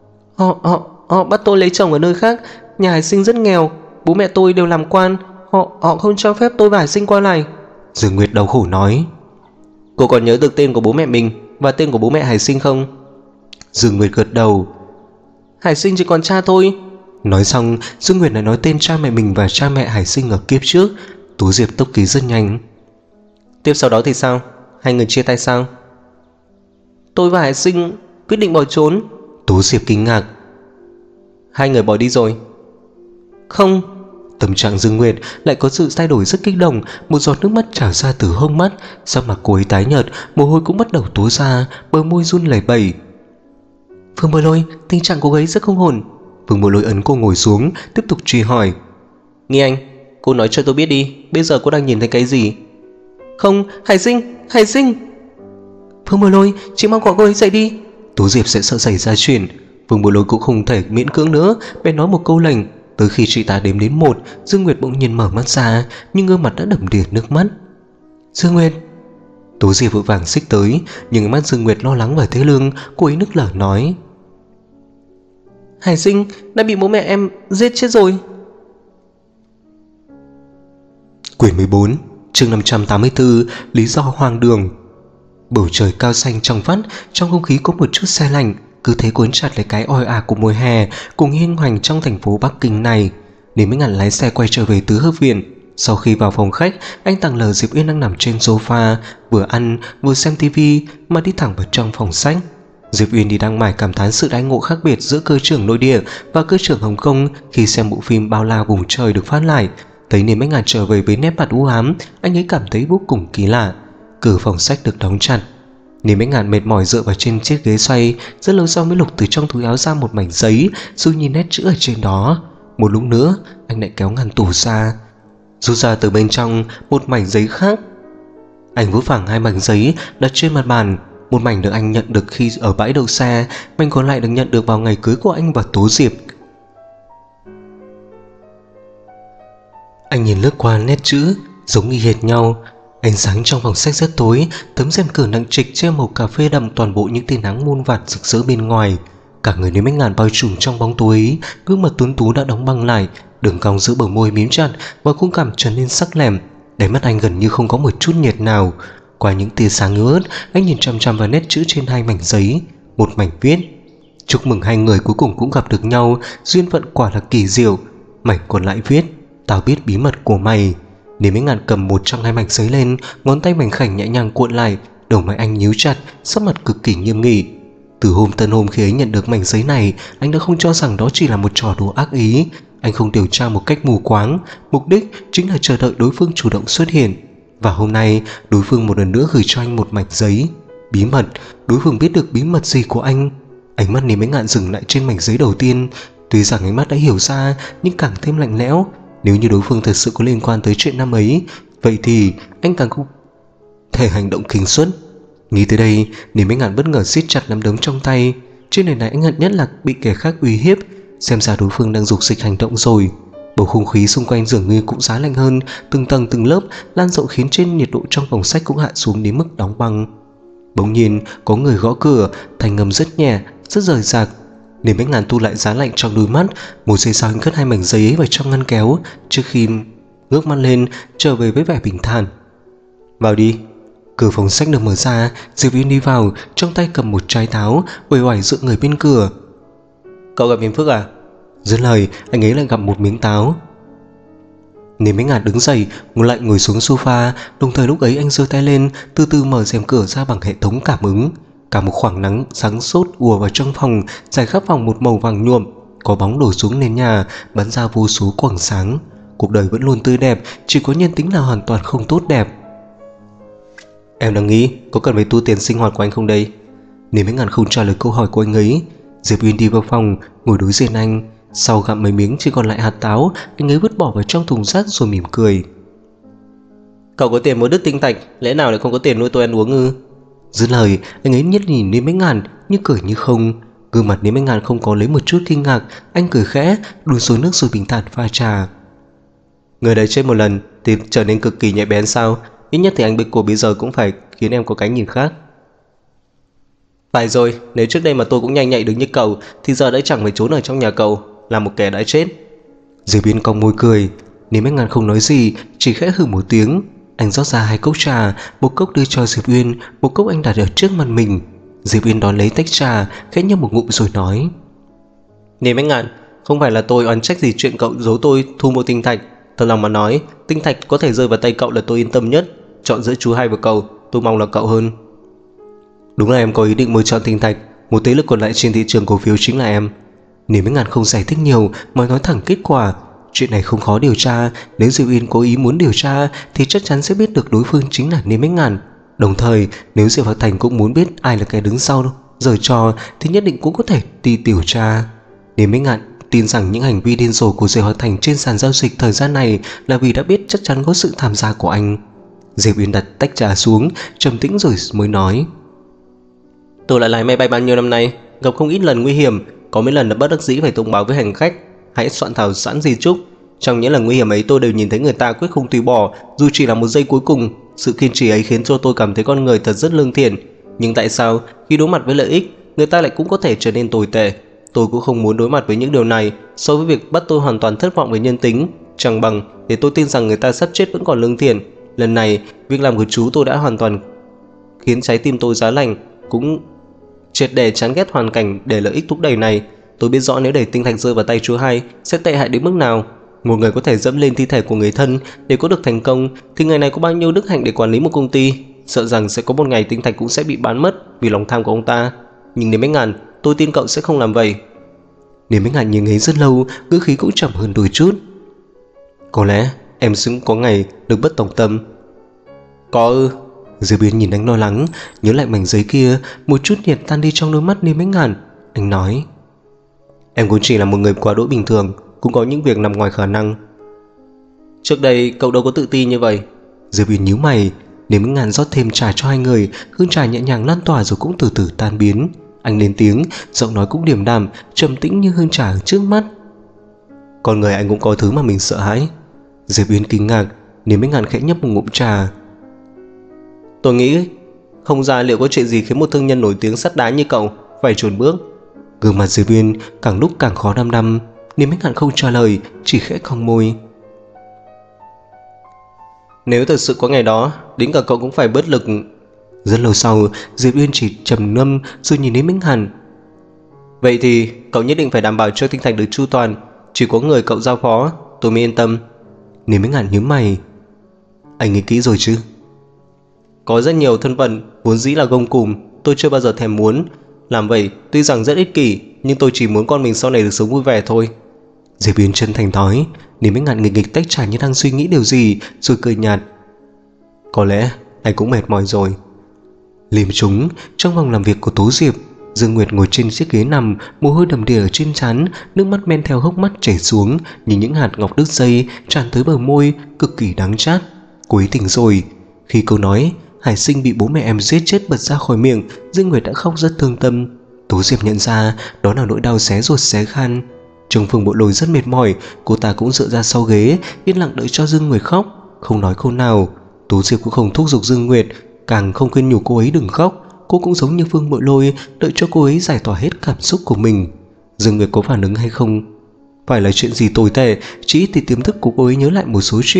Họ bắt tôi lấy chồng ở nơi khác. Nhà Hải Sinh rất nghèo. Bố mẹ tôi đều làm quan. Họ không cho phép tôi và Hải Sinh qua lại. Dương Nguyệt đau khổ nói. Cô còn nhớ được tên của bố mẹ mình và tên của bố mẹ Hải Sinh không? Dương Nguyệt gật đầu. Hải Sinh chỉ còn cha thôi. Nói xong, Dương Nguyệt lại nói tên cha mẹ mình và cha mẹ Hải Sinh ở kiếp trước. Tố Diệp tốc ký rất nhanh. Tiếp sau đó thì sao? Hai người chia tay sao? Tôi và Hải Sinh quyết định bỏ trốn. Tố Diệp kinh ngạc. Hai người bỏ đi rồi? Không. Tâm trạng Dương Nguyệt lại có sự thay đổi rất kích động. Một giọt nước mắt trào ra từ hốc mắt. Sắc mặt cô ấy tái nhợt, mồ hôi cũng bắt đầu túa ra, bờ môi run lẩy bẩy. Vương Bộ Lôi, tình trạng cô ấy rất không ổn. Vương Bộ Lôi ấn cô ngồi xuống, tiếp tục truy hỏi. Nghi Anh, cô nói cho tôi biết đi, bây giờ cô đang nhìn thấy cái gì? Không, Hải Sinh. Vương Bộ Lôi, chị mau gọi cô ấy dậy đi. Tố Diệp sẽ sợ xảy ra chuyện. Vương Bộ Lôi cũng không thể miễn cưỡng nữa, bèn nói một câu lệnh. Tới khi chị ta đếm đến 1, Dương Nguyệt bỗng nhiên mở mắt ra, nhưng gương mặt đã đẫm đìa nước mắt. Dương Nguyệt. Tố Diệp vội vàng xích tới, nhưng mắt Dương Nguyệt lo lắng và thê lương. Cô ấy nức nở nói. Hải Sinh đã bị bố mẹ em giết chết rồi. Quyển 14, chương 584, lý do hoang đường. Bầu trời cao xanh trong vắt, trong không khí có một chút se lạnh, cứ thế cuốn chặt lấy cái oi ả của mùa hè cùng hiên hoành trong thành phố Bắc Kinh này. Nên mới ngàn lái xe quay trở về tứ hợp viện. Sau khi vào phòng khách, anh tặng lời Diệp Uyên đang nằm trên sofa, vừa ăn vừa xem tivi mà đi thẳng vào trong phòng sách. Diệp Uyên thì đang mải cảm thán sự đãi ngộ khác biệt giữa cơ trưởng nội địa và cơ trưởng Hồng Kông khi xem bộ phim Bao La Vùng Trời được phát lại. Thấy Niềm Bách Ngạn trở về với nét mặt u ám, anh ấy cảm thấy vô cùng kỳ lạ. Cửa phòng sách được đóng chặt. Niềm Bách Ngạn mệt mỏi dựa vào trên chiếc ghế xoay, rất lâu sau mới lục từ trong túi áo ra một mảnh giấy, rồi nhìn nét chữ ở trên đó. Một lúc nữa, anh lại kéo ngăn tủ ra, rút ra từ bên trong một mảnh giấy khác. Anh vỗ phẳng hai mảnh giấy đặt trên mặt bàn. Một mảnh được anh nhận được khi ở bãi đậu xe, mảnh còn lại được nhận được vào ngày cưới của anh và Tố Diệp. Anh nhìn lướt qua nét chữ giống y hệt nhau. Ánh sáng trong phòng sách rất tối, tấm rèm cửa nặng trịch che màu cà phê đậm toàn bộ những tia nắng muôn vạt rực rỡ bên ngoài. Cả người Niềm Bách Ngạn bao trùm trong bóng tối, gương mặt tuấn tú đã đóng băng lại, đường cong giữa bờ môi mím chặt và khung cảm trở nên sắc lẹm. Đáy mắt anh gần như không có một chút nhiệt nào. Qua những tia sáng ướt, anh nhìn chăm chăm vào nét chữ trên hai mảnh giấy. Một mảnh viết: chúc mừng hai người cuối cùng cũng gặp được nhau, duyên phận quả là kỳ diệu. Mảnh còn lại viết: tao biết bí mật của mày. Niềm Bách Ngạn cầm một trong hai mảnh giấy lên, ngón tay mảnh khảnh nhẹ nhàng cuộn lại, đầu mày anh nhíu chặt, sắc mặt cực kỳ nghiêm nghị. Từ hôm tân hôn khi ấy nhận được mảnh giấy này, anh đã không cho rằng đó chỉ là một trò đùa ác ý. Anh không điều tra một cách mù quáng, mục đích chính là chờ đợi đối phương chủ động xuất hiện. Và hôm nay, đối phương một lần nữa gửi cho anh một mảnh giấy. Bí mật, đối phương biết được bí mật gì của anh? Ánh mắt Niềm Bách Ngạn dừng lại trên mảnh giấy đầu tiên. Tuy rằng ánh mắt đã hiểu ra, nhưng càng thêm lạnh lẽo. Nếu như đối phương thật sự có liên quan tới chuyện năm ấy, vậy thì anh càng không thể hành động khinh suất. Nghĩ tới đây, Niềm Bách Ngạn bất ngờ siết chặt nắm đấm trong tay. Trên đời này anh hận nhất là bị kẻ khác uy hiếp. Xem ra đối phương đang dục dịch hành động rồi. Bầu không khí xung quanh dường như cũng giá lạnh hơn, từng tầng từng lớp lan rộng khiến trên nhiệt độ trong phòng sách cũng hạ xuống đến mức đóng băng. Bỗng nhiên có người gõ cửa, thanh âm rất nhẹ, rất rời rạc. Niềm Bách Ngạn thu lại giá lạnh trong đôi mắt. Một giây sau anh cất hai mảnh giấy ấy vào trong ngăn kéo, trước khi ngước mắt lên trở về với vẻ bình thản. Vào đi. Cửa phòng sách được mở ra, Diệp Uyên đi vào, trong tay cầm một trái táo, uể oải dựa người bên cửa. Cậu gặp phiền phức à? Dứt lời, anh ấy lại gặp một miếng táo. Niềm Mấy Ngàn đứng dậy, ngồi lại ngồi xuống sofa, đồng thời lúc ấy anh giơ tay lên, từ từ mở rèm cửa ra bằng hệ thống cảm ứng. Cả một khoảng nắng sáng sốt ùa vào trong phòng, trải khắp phòng một màu vàng nhuộm, có bóng đổ xuống nền nhà, bắn ra vô số quầng sáng. Cuộc đời vẫn luôn tươi đẹp, chỉ có nhân tính là hoàn toàn không tốt đẹp. Em đang nghĩ có cần phải tu tiền sinh hoạt của anh không đây? Niềm Mấy Ngàn không trả lời câu hỏi của anh ấy. Diệp Uyên đi vào phòng, ngồi đối diện anh. Sau gặm mấy miếng chỉ còn lại hạt táo, anh ấy vứt bỏ vào trong thùng rác rồi mỉm cười. Cậu có tiền mua đứt tinh thạch, lẽ nào lại không có tiền nuôi tôi ăn uống ư? Dứt lời, anh ấy nhất nhìn Niềm Mấy Ngàn như cười như không. Gương mặt Niềm Mấy Ngàn không có lấy một chút kinh ngạc, anh cười khẽ, đun sôi nước rồi bình thản pha trà. Người đấy chết một lần thì trở nên cực kỳ nhạy bén sao? Ít nhất thì anh của bây giờ cũng phải khiến em có cái nhìn khác. Phải rồi, nếu trước đây mà tôi cũng nhanh nhạy được như cậu thì giờ đã chẳng phải trốn ở trong nhà cậu, là một kẻ đã chết. Diệp Uyên cong môi cười. Niềm Mấy Ngàn không nói gì, chỉ khẽ hừ một tiếng. Anh rót ra 2 cốc trà, một cốc đưa cho Diệp Uyên, một cốc anh đặt ở trước mặt mình. Diệp Uyên đón lấy tách trà, khẽ nhấp một ngụm rồi nói: Niềm Mấy Ngàn, không phải là tôi oán trách gì chuyện cậu giấu tôi thu mua tinh thạch. Thật lòng mà nói, tinh thạch có thể rơi vào tay cậu là tôi yên tâm nhất. Chọn giữa chú hai và cậu, tôi mong là cậu hơn. Đúng là em có ý định mua chọn tinh thạch, một thế lực còn lại trên thị trường cổ phiếu chính là em. Niềm Mấy Ngàn không giải thích nhiều mà nói thẳng kết quả. Chuyện này không khó điều tra, nếu Diệp Uyên cố ý muốn điều tra thì chắc chắn sẽ biết được đối phương chính là Niềm Mấy Ngàn. Đồng thời, nếu Diệp Hạc Thành cũng muốn biết ai là kẻ đứng sau giở trò thì nhất định cũng có thể đi điều tra. Niềm Mấy Ngàn tin rằng những hành vi điên rồ của Diệp Hạc Thành trên sàn giao dịch thời gian này là vì đã biết chắc chắn có sự tham gia của anh. Diệp Uyên đặt tách trà xuống, trầm tĩnh rồi mới nói: Tôi lại lái máy bay bao nhiêu năm nay, gặp không ít lần nguy hiểm, có mấy lần đã bất đắc dĩ phải thông báo với hành khách hãy soạn thảo sẵn di chúc. Trong những lần nguy hiểm ấy tôi đều nhìn thấy người ta quyết không từ bỏ, dù chỉ là một giây cuối cùng. Sự kiên trì ấy khiến cho tôi cảm thấy con người thật rất lương thiện. Nhưng tại sao khi đối mặt với lợi ích, người ta lại cũng có thể trở nên tồi tệ? Tôi cũng không muốn đối mặt với những điều này. So với việc bắt tôi hoàn toàn thất vọng với nhân tính, chẳng bằng để tôi tin rằng người ta sắp chết vẫn còn lương thiện. Lần này, việc làm của chú tôi đã hoàn toàn khiến trái tim tôi giá lạnh, cũng triệt để chán ghét hoàn cảnh để lợi ích thúc đẩy này. Tôi biết rõ nếu để tinh thạch rơi vào tay chú hai sẽ tệ hại đến mức nào. Một người có thể dẫm lên thi thể của người thân để có được thành công thì người này có bao nhiêu đức hạnh để quản lý một công ty. Sợ rằng sẽ có một ngày tinh thạch cũng sẽ bị bán mất vì lòng tham của ông ta. Nhưng Niềm Mấy Ngàn, tôi tin cậu sẽ không làm vậy. Niềm Mấy Ngàn nhìn ấy rất lâu, ngữ khí cũng chậm hơn đôi chút. Có lẽ em cũng có ngày được bất tòng tâm. Có ư? Diệp Uyên nhìn anh lo lắng, nhớ lại mảnh giấy kia, một chút nhiệt tan đi trong đôi mắt Niềm Mấy Ngàn. Anh nói: Em cũng chỉ là một người quá đỗi bình thường, cũng có những việc nằm ngoài khả năng. Trước đây cậu đâu có tự tin như vậy. Diệp Uyên nhíu mày. Niềm Mấy Ngàn rót thêm trà cho hai người, hương trà nhẹ nhàng lan tỏa rồi cũng từ từ tan biến. Anh lên tiếng, giọng nói cũng điềm đạm, trầm tĩnh như hương trà ở trước mắt. Con người anh cũng có thứ mà mình sợ hãi. Diệp Uyên kinh ngạc. Niềm Mấy Ngàn khẽ nhấp một ngụm trà. Tôi nghĩ không ra liệu có chuyện gì khiến một thương nhân nổi tiếng sắt đá như cậu phải chùn bước. Gương mặt Diệp Uyên càng lúc càng khó đăm đăm. Niềm Mấy Ngàn không trả lời, chỉ khẽ cong môi. Nếu thật sự có ngày đó, đến cả cậu cũng phải bớt lực. Rất lâu sau, Diệp Uyên chỉ trầm ngâm rồi nhìn đến Minh Hàn. Vậy thì cậu nhất định phải đảm bảo cho tinh thạch được chu toàn. Chỉ có người cậu giao phó tôi mới yên tâm. Niềm Minh Hàn nhướng mày. Anh nghĩ kỹ rồi chứ? Có rất nhiều thân phận vốn dĩ là gông cùm, tôi chưa bao giờ thèm muốn. Làm vậy tuy rằng rất ích kỷ, nhưng tôi chỉ muốn con mình sau này được sống vui vẻ thôi. Diệp Uyên chân thành nói. Niềm Minh Hàn nghịch nghịch tách trà như đang suy nghĩ điều gì, rồi cười nhạt. Có lẽ anh cũng mệt mỏi rồi. Liêm trúng trong phòng làm việc của Tố Diệp, Dương Nguyệt ngồi trên chiếc ghế nằm, mồ hôi đầm đìa ở trên trán, nước mắt men theo hốc mắt chảy xuống, nhìn những hạt ngọc đứt dây tràn tới bờ môi, cực kỳ đắng chát. Cô ấy tỉnh rồi. Khi câu nói Hải Sinh bị bố mẹ em giết chết bật ra khỏi miệng, Dương Nguyệt đã khóc rất thương tâm. Tố Diệp nhận ra đó là nỗi đau xé ruột xé gan. Trông Phương Bộ Lôi rất mệt mỏi, cô ta cũng dựa ra sau ghế, yên lặng đợi cho Dương Nguyệt khóc, không nói câu nào. Tố Diệp cũng không thúc giục Dương Nguyệt, càng không khuyên nhủ cô ấy đừng khóc. Cô cũng giống như Phương Bộ Lôi, đợi cho cô ấy giải tỏa hết cảm xúc của mình. Dương Nguyệt có phản ứng hay không phải là chuyện gì tồi tệ, chỉ ít thì tiềm thức của cô ấy nhớ lại một số chuyện,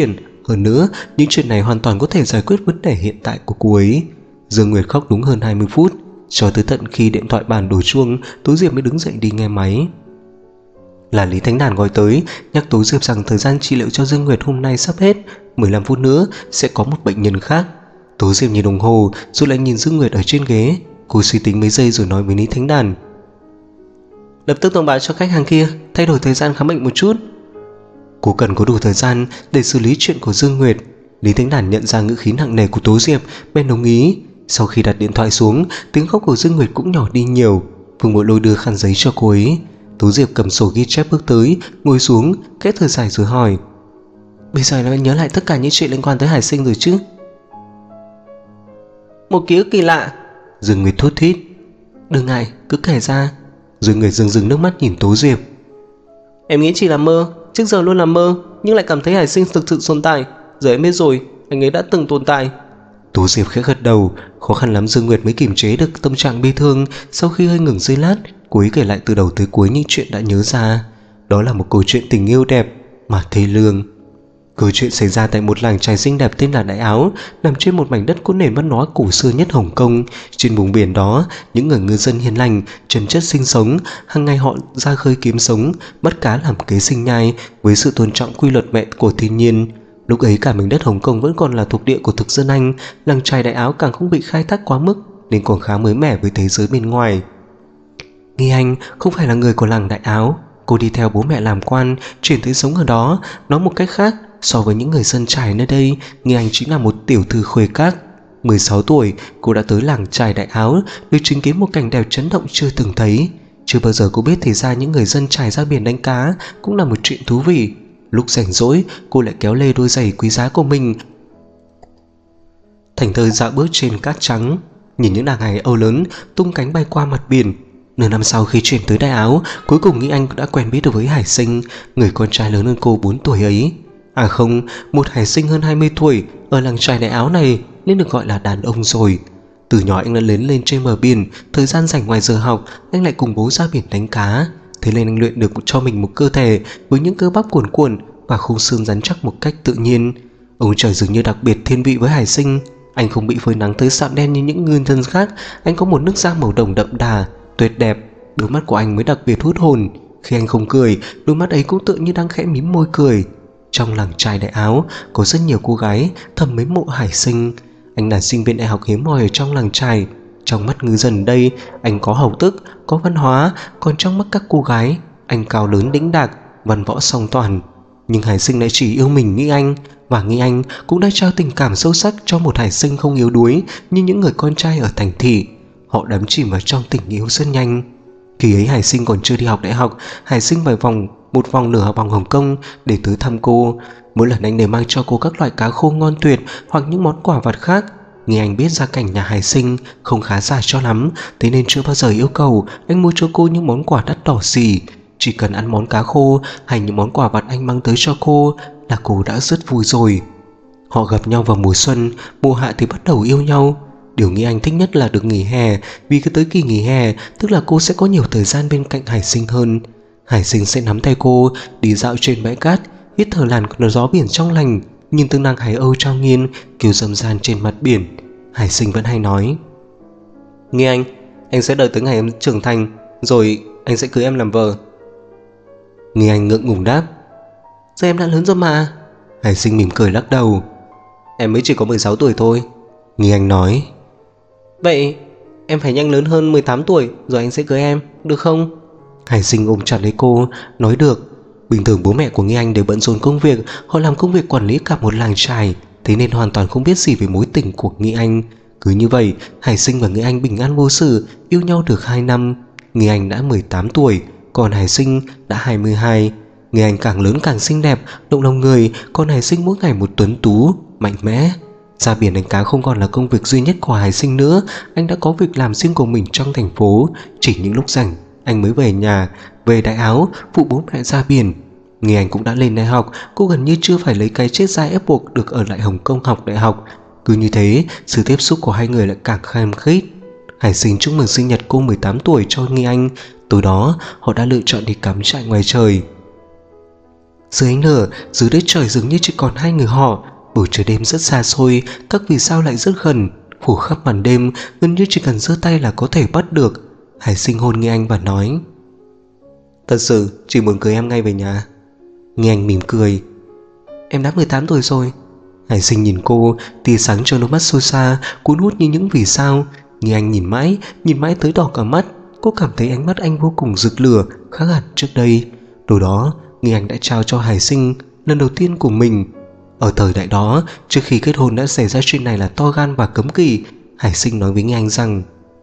Hơn nữa, những chuyện này hoàn toàn có thể giải quyết vấn đề hiện tại của cô ấy. Dương Nguyệt khóc đúng hơn 20 phút, cho tới tận khi điện thoại bàn đổ chuông, Tố Diệp mới đứng dậy đi nghe máy. Là Lý Thánh Đàn gọi tới, nhắc Tố Diệp rằng thời gian trị liệu cho Dương Nguyệt hôm nay sắp hết, 15 phút nữa sẽ có một bệnh nhân khác. Tố Diệp nhìn đồng hồ rồi lại nhìn Dương Nguyệt ở trên ghế. Cô suy tính mấy giây rồi nói với Lý Thánh Đàn: lập tức thông báo cho khách hàng kia thay đổi thời gian khám bệnh một chút. Cô cần có đủ thời gian để xử lý chuyện của Dương Nguyệt. Lý Thánh Đàn nhận ra ngữ khí nặng nề của Tố Diệp, bên đồng ý. Sau khi đặt điện thoại xuống, tiếng khóc của Dương Nguyệt cũng nhỏ đi nhiều. Phương Bội Lôi đưa khăn giấy cho cô ấy. Tố Diệp cầm sổ ghi chép bước tới, ngồi xuống, khẽ thở dài rồi hỏi: bây giờ đã nhớ lại tất cả những chuyện liên quan tới Hải Sinh rồi chứ? Một ký ức kỳ lạ, Dương Nguyệt thốt thít. Đừng ngại, cứ kể ra. Dương Nguyệt dừng nước mắt nhìn Tố Diệp. Em nghĩ chỉ là mơ, trước giờ luôn là mơ, nhưng lại cảm thấy Hải Sinh thực sự tồn tại. Giờ em biết rồi, anh ấy đã từng tồn tại. Tố Diệp khẽ gật đầu. Khó khăn lắm Dương Nguyệt mới kiềm chế được tâm trạng bi thương. Sau khi hơi ngừng giây lát, cô ấy kể lại từ đầu tới cuối những chuyện đã nhớ ra. Đó là một câu chuyện tình yêu đẹp mà thê lương. Câu chuyện xảy ra tại một làng chài xinh đẹp tên là Đại Áo, nằm trên một mảnh đất có nền văn hóa cổ xưa nhất Hồng Kông. Trên vùng biển đó, những người ngư dân hiền lành, chân chất sinh sống. Hàng ngày họ ra khơi kiếm sống, bắt cá làm kế sinh nhai với sự tôn trọng quy luật mẹ của thiên nhiên. Lúc ấy cả mảnh đất Hồng Kông vẫn còn là thuộc địa của thực dân Anh. Làng chài Đại Áo càng không bị khai thác quá mức nên còn khá mới mẻ với thế giới bên ngoài. Nghi Anh không phải là người của làng Đại Áo. Cô đi theo bố mẹ làm quan, chuyển tới sống ở đó. Nói một cách khác, so với những người dân chài nơi đây, Nghi Anh chính là một tiểu thư khuê các. 16 tuổi, cô đã tới làng chài Đại Áo, được chứng kiến một cảnh đẹp chấn động chưa từng thấy. Chưa bao giờ cô biết thì ra những người dân chài ra biển đánh cá cũng là một chuyện thú vị. Lúc rảnh rỗi, cô lại kéo lê đôi giày quý giá của mình, thành thơi dạo bước trên cát trắng, nhìn những đàn hải âu lớn tung cánh bay qua mặt biển. Nửa năm sau khi chuyển tới Đại Áo, cuối cùng Nghi Anh đã quen biết được với Hải Sinh, người con trai lớn hơn cô 4 tuổi ấy. À không, một Hải Sinh hơn 20 tuổi ở làng chài Đại Áo này nên được gọi là đàn ông rồi. Từ nhỏ anh đã lớn lên trên bờ biển, thời gian rảnh ngoài giờ học, anh lại cùng bố ra biển đánh cá. Thế nên anh luyện được cho mình một cơ thể với những cơ bắp cuồn cuộn và khung xương rắn chắc một cách tự nhiên. Ông trời dường như đặc biệt thiên vị với Hải Sinh. Anh không bị phơi nắng tới sạm đen như những ngư dân khác. Anh có một nước da màu đồng đậm đà, tuyệt đẹp. Đôi mắt của anh mới đặc biệt hút hồn. Khi anh không cười, đôi mắt ấy cũng tự như đang khẽ mím môi cười. Trong làng chài Đại Áo có rất nhiều cô gái thầm mến mộ Hải Sinh. Anh là sinh viên đại học hiếm hoi ở trong làng chài. Trong mắt ngư dân đây, anh có hầu tức, có văn hóa. Còn trong mắt các cô gái, anh cao lớn đĩnh đạc, văn võ song toàn. Nhưng Hải Sinh lại chỉ yêu mình Nghi Anh, và Nghi Anh cũng đã trao tình cảm sâu sắc cho một Hải Sinh không yếu đuối như những người con trai ở thành thị. Họ đắm chìm vào trong tình yêu rất nhanh. Khi ấy Hải Sinh còn chưa đi học đại học. Hải Sinh phải một vòng nửa vòng Hồng Kông để tới thăm cô. Mỗi lần anh đều mang cho cô các loại cá khô ngon tuyệt hoặc những món quà vặt khác. Nghe anh biết gia cảnh nhà Hải Sinh không khá giả cho lắm, thế nên chưa bao giờ yêu cầu anh mua cho cô những món quà đắt đỏ gì. Chỉ cần ăn món cá khô hay những món quà vặt anh mang tới cho cô là cô đã rất vui rồi. Họ gặp nhau vào mùa xuân, mùa hạ thì bắt đầu yêu nhau. Điều Nghi Anh thích nhất là được nghỉ hè, vì cứ tới kỳ nghỉ hè tức là cô sẽ có nhiều thời gian bên cạnh Hải Sinh hơn. Hải Sinh sẽ nắm tay cô đi dạo trên bãi cát, hít thở làn gió biển trong lành, nhìn từng nàng hải âu trao nghiên kêu râm ran trên mặt biển. Hải Sinh vẫn hay nói: Nghi anh sẽ đợi tới ngày em trưởng thành, rồi anh sẽ cưới em làm vợ. Nghi Anh ngượng ngùng đáp: Giờ em đã lớn rồi mà. Hải Sinh mỉm cười lắc đầu: Em mới chỉ có 16 tuổi thôi. Nghi Anh nói: Vậy em phải nhanh lớn hơn 18 tuổi rồi anh sẽ cưới em, được không? Hải Sinh ôm chặt lấy cô, nói được. Bình thường bố mẹ của Nghi Anh đều bận rộn công việc, họ làm công việc quản lý cả một làng chài, thế nên hoàn toàn không biết gì về mối tình của Nghi Anh. Cứ như vậy, Hải Sinh và Nghi Anh bình an vô sự, yêu nhau được 2 năm. Nghi Anh đã 18 tuổi, còn Hải Sinh đã 22. Nghi Anh càng lớn càng xinh đẹp, động lòng người, còn Hải Sinh mỗi ngày một tuấn tú, mạnh mẽ. Ra biển đánh cá không còn là công việc duy nhất của Hải Sinh nữa. Anh đã có việc làm riêng của mình trong thành phố. Chỉ những lúc rảnh anh mới về nhà, về Đại Áo phụ bố mẹ ra biển. Nghi Anh cũng đã lên đại học. Cô gần như chưa phải lấy cái chết ra ép buộc được ở lại Hồng Kông học đại học. Cứ như thế, sự tiếp xúc của hai người lại càng khăng khít. Hải Sinh chúc mừng sinh nhật cô 18 tuổi cho Nghi Anh. Tối đó họ đã lựa chọn đi cắm trại ngoài trời. Dưới ánh lửa, dưới đất trời dường như chỉ còn hai người họ. Bầu trời đêm rất xa xôi, các vì sao lại rất gần, phủ khắp màn đêm, gần như chỉ cần giơ tay là có thể bắt được. Hải Sinh hôn Nghi Anh và nói: "Thật sự chỉ muốn cưới em ngay về nhà." Nghi Anh mỉm cười: "Em đã 18 tuổi rồi." Hải Sinh nhìn cô, tia sáng trong đôi mắt sâu xa cuốn hút như những vì sao. Nghi Anh nhìn mãi tới đỏ cả mắt. Cô cảm thấy ánh mắt anh vô cùng rực lửa, khác hẳn trước đây. Đồ đó Nghi Anh đã trao cho Hải Sinh lần đầu tiên của mình. Ở thời đại đó, trước khi kết hôn đã xảy ra chuyện này là to gan và cấm kỵ. Hải Sinh nói với Nghi Anh rằng: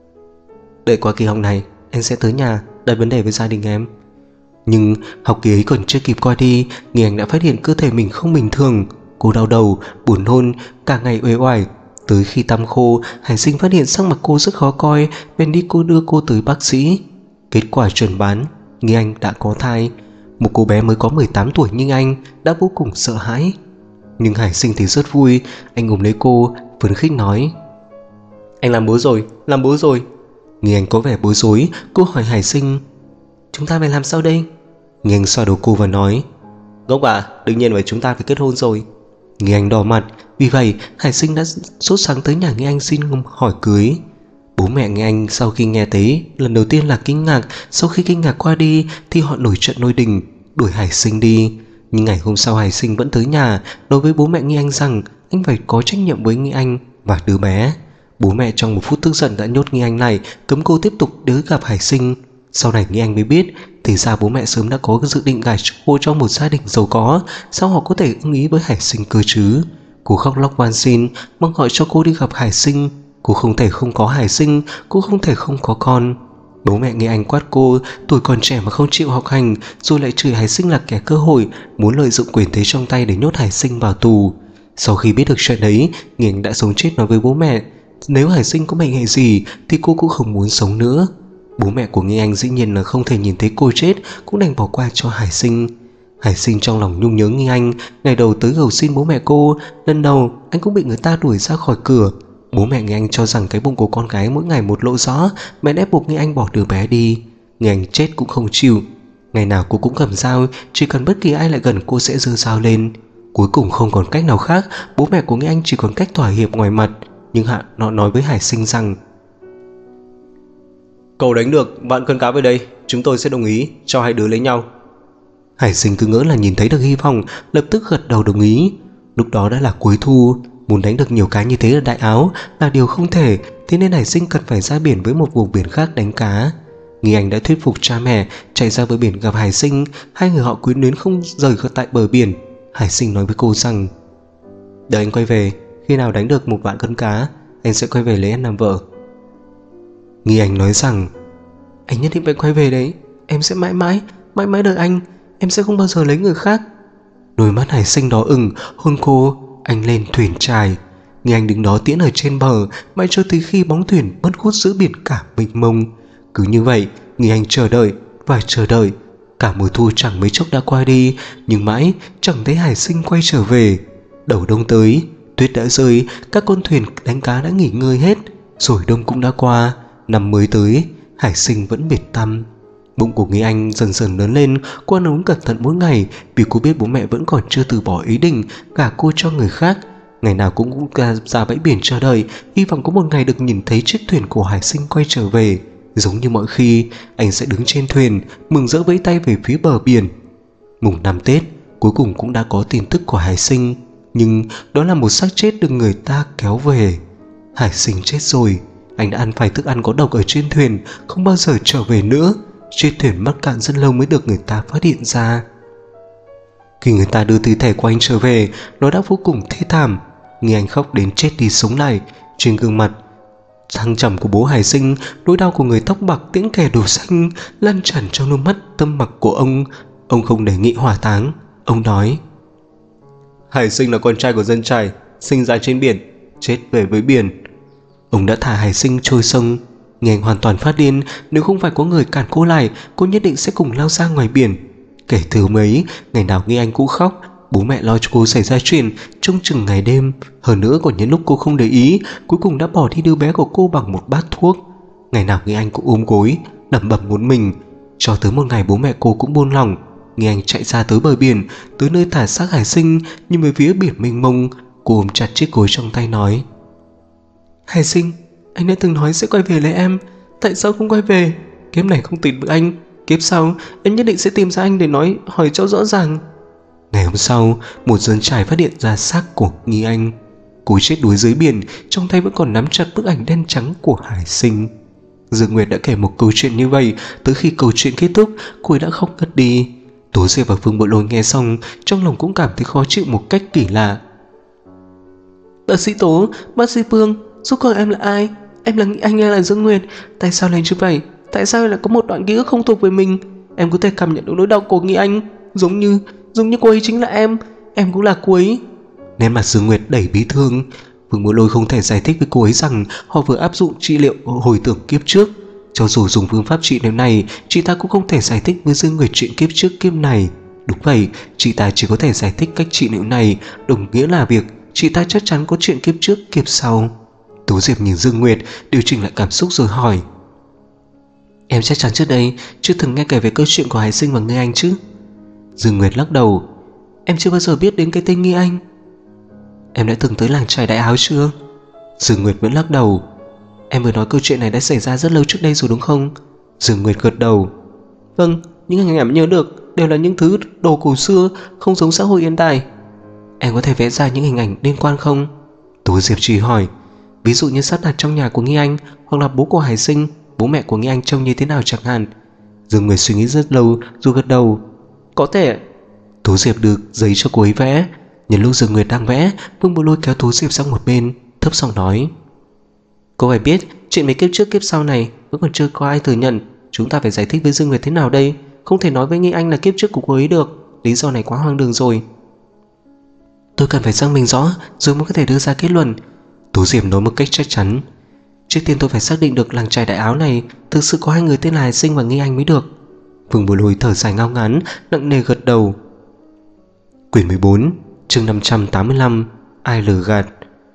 "Đợi qua kỳ học này, anh sẽ tới nhà đặt vấn đề với gia đình em." Nhưng học kỳ ấy còn chưa kịp qua đi, Nghi Anh đã phát hiện cơ thể mình không bình thường. Cô đau đầu, buồn nôn, cả ngày uể oải. Tới khi tăm khô, Hải Sinh phát hiện sắc mặt cô rất khó coi, bèn đi đưa cô tới bác sĩ. Kết quả chuẩn đoán, Nghi Anh đã có thai. Một cô bé mới có 18 tuổi nhưng anh đã vô cùng sợ hãi. Nhưng Hải Sinh thì rất vui. Anh ôm lấy cô, phấn khích nói: "Anh làm bố rồi." Nghi Anh có vẻ bối rối. Cô hỏi Hải Sinh: "Chúng ta phải làm sao đây?" Nghi Anh xoa đầu cô và nói: "Ngốc à, đương nhiên chúng ta phải kết hôn rồi." Nghi Anh đỏ mặt. Vì vậy Hải Sinh đã sốt sắng tới nhà Nghi Anh xin hỏi cưới. Bố mẹ Nghi Anh sau khi nghe thấy lần đầu tiên là kinh ngạc. Sau khi kinh ngạc qua đi thì họ nổi trận lôi đình, đuổi Hải Sinh đi. Nhưng ngày hôm sau Hải Sinh vẫn tới nhà, nói với bố mẹ Nghi Anh rằng anh phải có trách nhiệm với Nghi Anh và đứa bé. Bố mẹ trong một phút tức giận đã nhốt Nghi Anh lại, cấm cô tiếp tục đến gặp Hải Sinh. Sau này Nghi Anh mới biết, thì ra bố mẹ sớm đã có dự định gả cô cho một gia đình giàu có. Sao họ có thể ưng ý với Hải Sinh cơ chứ? Cô khóc lóc van xin, mong gọi cho cô đi gặp Hải Sinh. Cô không thể không có Hải Sinh, cô không thể không có con. Bố mẹ Nghi Anh quát cô tuổi còn trẻ mà không chịu học hành, rồi lại chửi Hải Sinh là kẻ cơ hội, muốn lợi dụng quyền thế trong tay để nhốt Hải Sinh vào tù. Sau khi biết được chuyện ấy, Nghi Anh đã sống chết nói với bố mẹ nếu Hải Sinh có mệnh hệ gì thì cô cũng không muốn sống nữa. Bố mẹ của Nghi Anh dĩ nhiên là không thể nhìn thấy cô chết, cũng đành bỏ qua cho Hải Sinh. Hải Sinh trong lòng nhung nhớ Nghi Anh. Ngày đầu tới cầu xin bố mẹ cô, lần đầu anh cũng bị người ta đuổi ra khỏi cửa. Bố mẹ Nghi Anh cho rằng cái bụng của con gái mỗi ngày một lộ rõ, mẹ ép buộc Nghi Anh bỏ đứa bé đi. Nghi Anh chết cũng không chịu. Ngày nào cô cũng cầm dao, chỉ cần bất kỳ ai lại gần cô sẽ giơ dao lên. Cuối cùng không còn cách nào khác, bố mẹ của Nghi Anh chỉ còn cách thỏa hiệp ngoài mặt. Nhưng họ nói với Hải Sinh rằng: "Cậu đánh được vạn cân cá về đây, chúng tôi sẽ đồng ý cho hai đứa lấy nhau." Hải Sinh cứ ngỡ là nhìn thấy được hy vọng, lập tức gật đầu đồng ý. Lúc đó đã là cuối thu, muốn đánh được nhiều cá như thế ở Đại Áo là điều không thể, thế nên Hải Sinh cần phải ra biển với một vùng biển khác đánh cá. Nghi Anh đã thuyết phục cha mẹ chạy ra bờ biển gặp Hải Sinh. Hai người họ quyến luyến không rời khỏi tại bờ biển. Hải Sinh nói với cô rằng: "Đợi anh quay về, khi nào đánh được 1 vạn cân cá, anh sẽ quay về lấy em làm vợ." Nghi Anh nói rằng: "Anh nhất định phải quay về đấy, em sẽ mãi mãi đợi anh, em sẽ không bao giờ lấy người khác." Đôi mắt Hải Sinh đỏ ửng, hôn cô. Anh lên thuyền trài. Nghi Anh đứng đó tiễn ở trên bờ, mãi cho tới khi bóng thuyền mất hút giữa biển cả mênh mông. Cứ như vậy Nghi Anh chờ đợi và chờ đợi. Cả mùa thu chẳng mấy chốc đã qua đi, nhưng mãi chẳng thấy Hải Sinh quay trở về. Đầu đông tới, tuyết đã rơi, các con thuyền đánh cá đã nghỉ ngơi hết. Rồi đông cũng đã qua, năm mới tới, Hải Sinh vẫn biệt tăm. Bụng của Nghi Anh dần dần lớn lên. Cô ăn uống cẩn thận mỗi ngày, vì cô biết bố mẹ vẫn còn chưa từ bỏ ý định gả cô cho người khác. Ngày nào cũng ra bãi biển chờ đợi, hy vọng có một ngày được nhìn thấy chiếc thuyền của Hải Sinh quay trở về. Giống như mọi khi, anh sẽ đứng trên thuyền, mừng rỡ vẫy tay về phía bờ biển. Mùng 5 Tết, cuối cùng cũng đã có tin tức của Hải Sinh, nhưng đó là một xác chết được người ta kéo về. Hải Sinh chết rồi. Anh đã ăn phải thức ăn có độc ở trên thuyền, không bao giờ trở về nữa. Chiếc thuyền mắc cạn rất lâu mới được người ta phát hiện ra. Khi người ta đưa thi thể của anh trở về, nó đã vô cùng thê thảm. Nghe anh khóc đến chết đi sống lại. Trên gương mặt thăng trầm của bố Hải Sinh, nỗi đau của người tóc bạc tiễn kẻ đồ xanh lan tràn trong đôi mắt tâm mặc của ông. Ông không đề nghị hỏa táng. Ông nói: "Hải Sinh là con trai của dân chài, sinh ra trên biển, chết về với biển." Ông đã thả Hải Sinh trôi sông. Nghe anh hoàn toàn phát điên. Nếu không phải có người cản cô lại, cô nhất định sẽ cùng lao ra ngoài biển. Kể từ hôm ấy, ngày nào nghe anh cũng khóc. Bố mẹ lo cho cô xảy ra chuyện, trông chừng ngày đêm. Hơn nữa còn những lúc cô không để ý, cuối cùng đã bỏ đi đứa bé của cô bằng một bát thuốc. Ngày nào nghe anh cũng ôm gối, lẩm bẩm một mình. Cho tới một ngày bố mẹ cô cũng buông lỏng. Nghe anh chạy ra tới bờ biển, tới nơi thả xác Hải Sinh, nhưng về phía biển mênh mông. Cô ôm chặt chiếc gối trong tay nói: Hải Sinh, anh đã từng nói sẽ quay về lấy em, tại sao không quay về? Kiếp này không tìm được anh, kiếp sau em nhất định sẽ tìm ra anh để hỏi cho rõ ràng. Ngày hôm sau, một dân trải phát hiện ra xác của Nghi Anh. Cô chết đuối dưới biển, trong tay vẫn còn nắm chặt bức ảnh đen trắng của Hải Sinh. Dương Nguyệt đã kể một câu chuyện như vậy, tới khi câu chuyện kết thúc, cô ấy đã khóc ngất đi. Tố Diệp và Phương Bộ Lôi nghe xong, trong lòng cũng cảm thấy khó chịu một cách kỳ lạ. Bác sĩ Tố, bác sĩ Phương, rốt cuộc em là ai? Em là Nghi Anh hay là Dương Nguyệt? Tại sao lại như vậy? Tại sao lại có một đoạn ký ức không thuộc về mình? Em có thể cảm nhận được nỗi đau của Nghi Anh, giống như cô ấy chính là em cũng là cô ấy. Nét mặt Dương Nguyệt đầy bí thương. Phương Bộ Lôi không thể giải thích với cô ấy rằng họ vừa áp dụng trị liệu hồi tưởng kiếp trước. Cho dù dùng phương pháp trị liệu này, chị ta cũng không thể giải thích với Dương Nguyệt chuyện kiếp trước kiếp này. Đúng vậy, chị ta chỉ có thể giải thích cách trị liệu này, đồng nghĩa là việc chị ta chắc chắn có chuyện kiếp trước kiếp sau. Tố Diệp nhìn Dương Nguyệt, điều chỉnh lại cảm xúc rồi hỏi: Em chắc chắn trước đây chưa từng nghe kể về câu chuyện của Hải Sinh và Nghi Anh chứ? Dương Nguyệt lắc đầu: Em chưa bao giờ biết đến cái tên Nghi Anh. Em đã từng tới làng trài Đại Áo chưa? Dương Nguyệt vẫn lắc đầu. Em vừa nói câu chuyện này đã xảy ra rất lâu trước đây rồi đúng không? Dương Nguyệt gật đầu. Vâng, những hình ảnh em nhớ được đều là những thứ đồ cổ xưa, không giống xã hội hiện đại. Em có thể vẽ ra những hình ảnh liên quan không? Tố Diệp chỉ hỏi. Ví dụ như sắp đặt trong nhà của Nghi Anh, hoặc là bố của Hải Sinh, bố mẹ của Nghi Anh trông như thế nào chẳng hạn. Dương Nguyệt suy nghĩ rất lâu rồi gật đầu. Có thể. Tố Diệp được giấy cho cô ấy vẽ. Nhân lúc Dương Nguyệt đang vẽ, Vương Bộ Lôi kéo Tố Diệp sang một bên, thấp giọng nói: Cô phải biết, chuyện mấy kiếp trước kiếp sau này vẫn còn chưa có ai thừa nhận. Chúng ta phải giải thích với Dương Nguyệt thế nào đây? Không thể nói với Nghi Anh là kiếp trước của cô ấy được. Lý do này quá hoang đường rồi. Tôi cần phải xác minh rõ rồi mới có thể đưa ra kết luận. Tố Diệp nói một cách chắc chắn. Trước tiên tôi phải xác định được làng trài Đại Áo này thực sự có hai người tên là Hải Sinh và Nghi Anh mới được. Vương Bộ Lôi thở dài ngao ngán, nặng nề gật đầu. Quyển 14, chương 585, ai lừa gạt.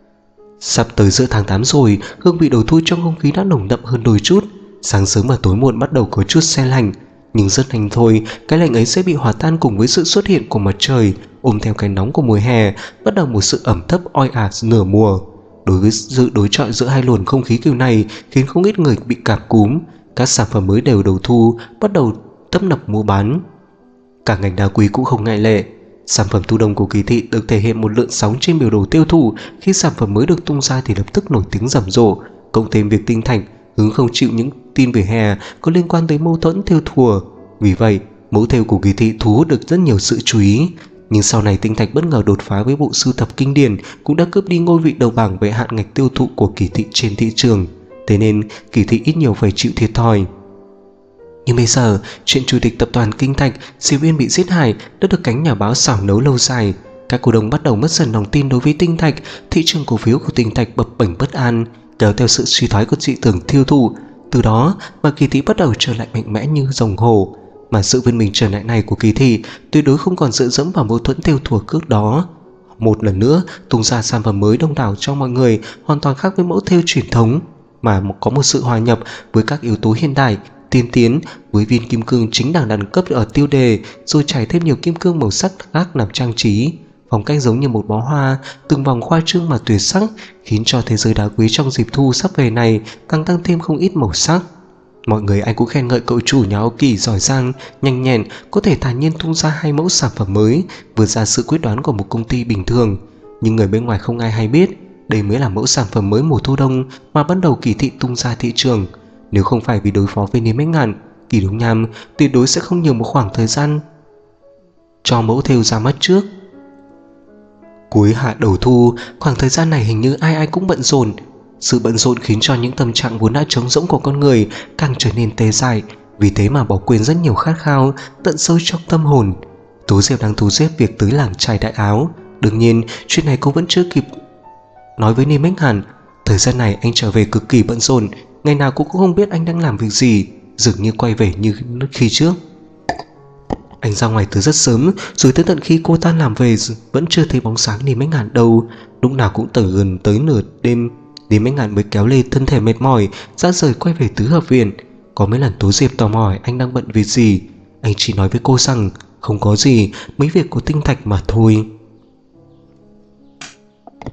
Sắp tới giữa tháng 8 rồi, hương vị đầu thu trong không khí đã nồng đậm hơn đôi chút. Sáng sớm và tối muộn bắt đầu có chút se lạnh, nhưng rất nhanh thôi, cái lạnh ấy sẽ bị hòa tan cùng với sự xuất hiện của mặt trời, ôm theo cái nóng của mùa hè, bắt đầu một sự ẩm thấp oi ả nửa mùa. Đối với sự đối chọi giữa hai luồng không khí kiểu này khiến không ít người bị cảm cúm. Các sản phẩm mới đều đầu thu bắt đầu tấp nập mua bán. Cả ngành đá quý cũng không ngoại lệ. Sản phẩm thu đông của kỳ thị được thể hiện một lượn sóng trên biểu đồ tiêu thụ. Khi sản phẩm mới được tung ra thì lập tức nổi tiếng rầm rộ. Cộng thêm việc Tinh Thạch hứng không chịu những tin về hè có liên quan tới mâu thuẫn thêu thùa. Vì vậy, mẫu thêu của kỳ thị thu hút được rất nhiều sự chú ý. Nhưng sau này Tinh Thạch bất ngờ đột phá với bộ sưu tập kinh điển, cũng đã cướp đi ngôi vị đầu bảng về hạn ngạch tiêu thụ của kỳ thị trên thị trường. Thế nên kỳ thị ít nhiều phải chịu thiệt thòi. Nhưng bây giờ, chuyện chủ tịch tập đoàn Kinh Thạch Diệp Uyên bị giết hại đã được cánh nhà báo xảo nấu lâu dài. Các cổ đông bắt đầu mất dần lòng tin đối với Tinh Thạch. Thị trường cổ phiếu của Tinh Thạch bập bềnh bất an, kéo theo sự suy thoái của thị trường tiêu thụ. Từ đó mà kỳ thị bắt đầu trở lại mạnh mẽ như rồng hổ. Mà sự vươn mình trở lại này của kỳ thị tuyệt đối không còn dựa dẫm vào mâu thuẫn tiêu thùa trước đó. Một lần nữa tung ra sản phẩm mới đông đảo cho mọi người, hoàn toàn khác với mẫu thêu truyền thống, mà có một sự hòa nhập với các yếu tố hiện đại tiên tiến, với viên kim cương chính đẳng cấp ở tiêu đề, rồi trải thêm nhiều kim cương màu sắc khác làm trang trí. Phong cách giống như một bó hoa, từng vòng khoa trương mà tuyệt sắc, khiến cho thế giới đá quý trong dịp thu sắp về này càng tăng thêm không ít màu sắc. Mọi người ai cũng khen ngợi cậu chủ nhà Âu Kỳ giỏi giang, nhanh nhẹn, có thể thản nhiên tung ra hai mẫu sản phẩm mới, vượt ra sự quyết đoán của một công ty bình thường. Nhưng người bên ngoài không ai hay biết, đây mới là mẫu sản phẩm mới mùa thu đông mà ban đầu kỳ thị tung ra thị trường. Nếu không phải vì đối phó với Niêm Bách Ngạn, Kỳ Đông Nham tuyệt đối sẽ không nhiều một khoảng thời gian cho mẫu thêu ra mắt trước. Cuối hạ đầu thu, khoảng thời gian này hình như ai ai cũng bận rộn. Sự bận rộn khiến cho những tâm trạng vốn đã trống rỗng của con người càng trở nên tê dại, vì thế mà bỏ quên rất nhiều khát khao tận sâu trong tâm hồn. Tố Diệp đang thu xếp việc tới làng trài Đại Áo. Đương nhiên chuyện này cô vẫn chưa kịp nói với Niêm Bách Ngạn. Thời gian này anh trở về cực kỳ bận rộn, ngày nào cô cũng không biết anh đang làm việc gì, dường như quay về như khi trước. Anh ra ngoài từ rất sớm, rồi tới tận khi cô tan làm về vẫn chưa thấy bóng sáng Niêm Bách Ngạn đâu. Lúc nào cũng gần tới nửa đêm, Niêm Bách Ngạn mới kéo lê thân thể mệt mỏi ra rời quay về tứ hợp viện. Có mấy lần Tố Diệp tò mò hỏi anh đang bận việc gì, anh chỉ nói với cô rằng không có gì, mấy việc của Tinh Thạch mà thôi.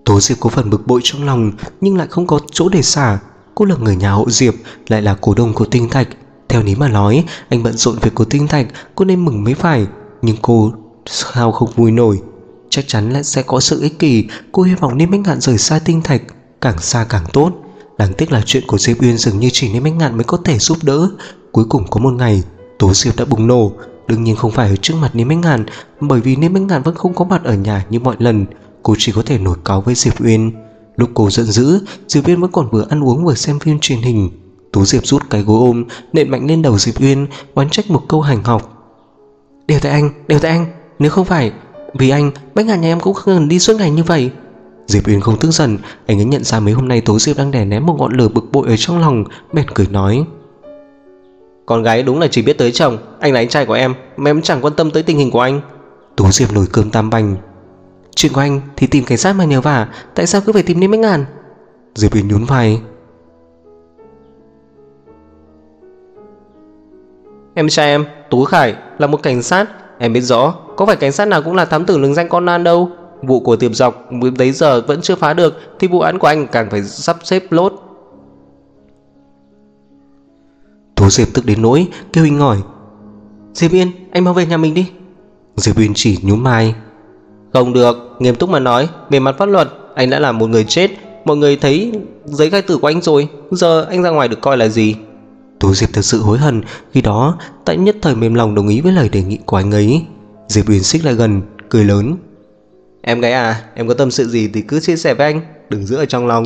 Tố Diệp có phần bực bội trong lòng nhưng lại không có chỗ để xả. Cô là người nhà họ Diệp, lại là cổ đông của Tinh Thạch. Theo lý mà nói, anh bận rộn việc của Tinh Thạch, cô nên mừng mới phải. Nhưng cô sao không vui nổi. Chắc chắn là sẽ có sự ích kỷ. Cô hy vọng Niêm Bách Ngạn rời xa Tinh Thạch, càng xa càng tốt. Đáng tiếc là chuyện của Diệp Uyên dường như chỉ Niêm Bách Ngạn mới có thể giúp đỡ. Cuối cùng có một ngày, Tố Diệp đã bùng nổ. Đương nhiên không phải ở trước mặt Niêm Bách Ngạn, bởi vì Niêm Bách Ngạn vẫn không có mặt ở nhà như mọi lần. Cô chỉ có thể nổi cáu với Diệp Uyên. Lúc cô giận dữ, Diệp Uyên vẫn còn vừa ăn uống vừa xem phim truyền hình. Tố Diệp rút cái gối ôm nện mạnh lên đầu Diệp Uyên, oán trách một câu hành học. Đều tại anh, nếu không phải vì anh, Bách Ngạn nhà em cũng không cần đi suốt ngày như vậy. Diệp Uyên không tức giận, anh ấy nhận ra mấy hôm nay Tố Diệp đang đè nén một ngọn lửa bực bội ở trong lòng, bèn cười nói: Con gái đúng là chỉ biết tới chồng, anh là anh trai của em mà em chẳng quan tâm tới tình hình của anh. Tố Diệp nổi cơm tam bành. Chuyện của anh thì tìm cảnh sát mà nhờ vả, tại sao cứ phải tìm Niêm Bách Ngạn? Diệp Uyên nhún vai. Em trai em, Tú Khải, là một cảnh sát. Em biết rõ, có phải cảnh sát nào cũng là thám tử lừng danh Conan đâu. Vụ của Tiệp Dọc tới giờ vẫn chưa phá được, thì vụ án của anh càng phải sắp xếp lốt. Tố Diệp tức đến nỗi kêu inh ỏi: Diệp Uyên, anh mau về nhà mình đi. Diệp Uyên chỉ nhún vai. Không được, nghiêm túc mà nói, về mặt pháp luật, anh đã là một người chết. Mọi người thấy giấy khai tử của anh rồi, giờ anh ra ngoài được coi là gì? Tố Diệp thật sự hối hận khi đó tại nhất thời mềm lòng đồng ý với lời đề nghị của anh ấy. Diệp Uyên xích lại gần, cười lớn: Em gái à, em có tâm sự gì thì cứ chia sẻ với anh, đừng giữ ở trong lòng.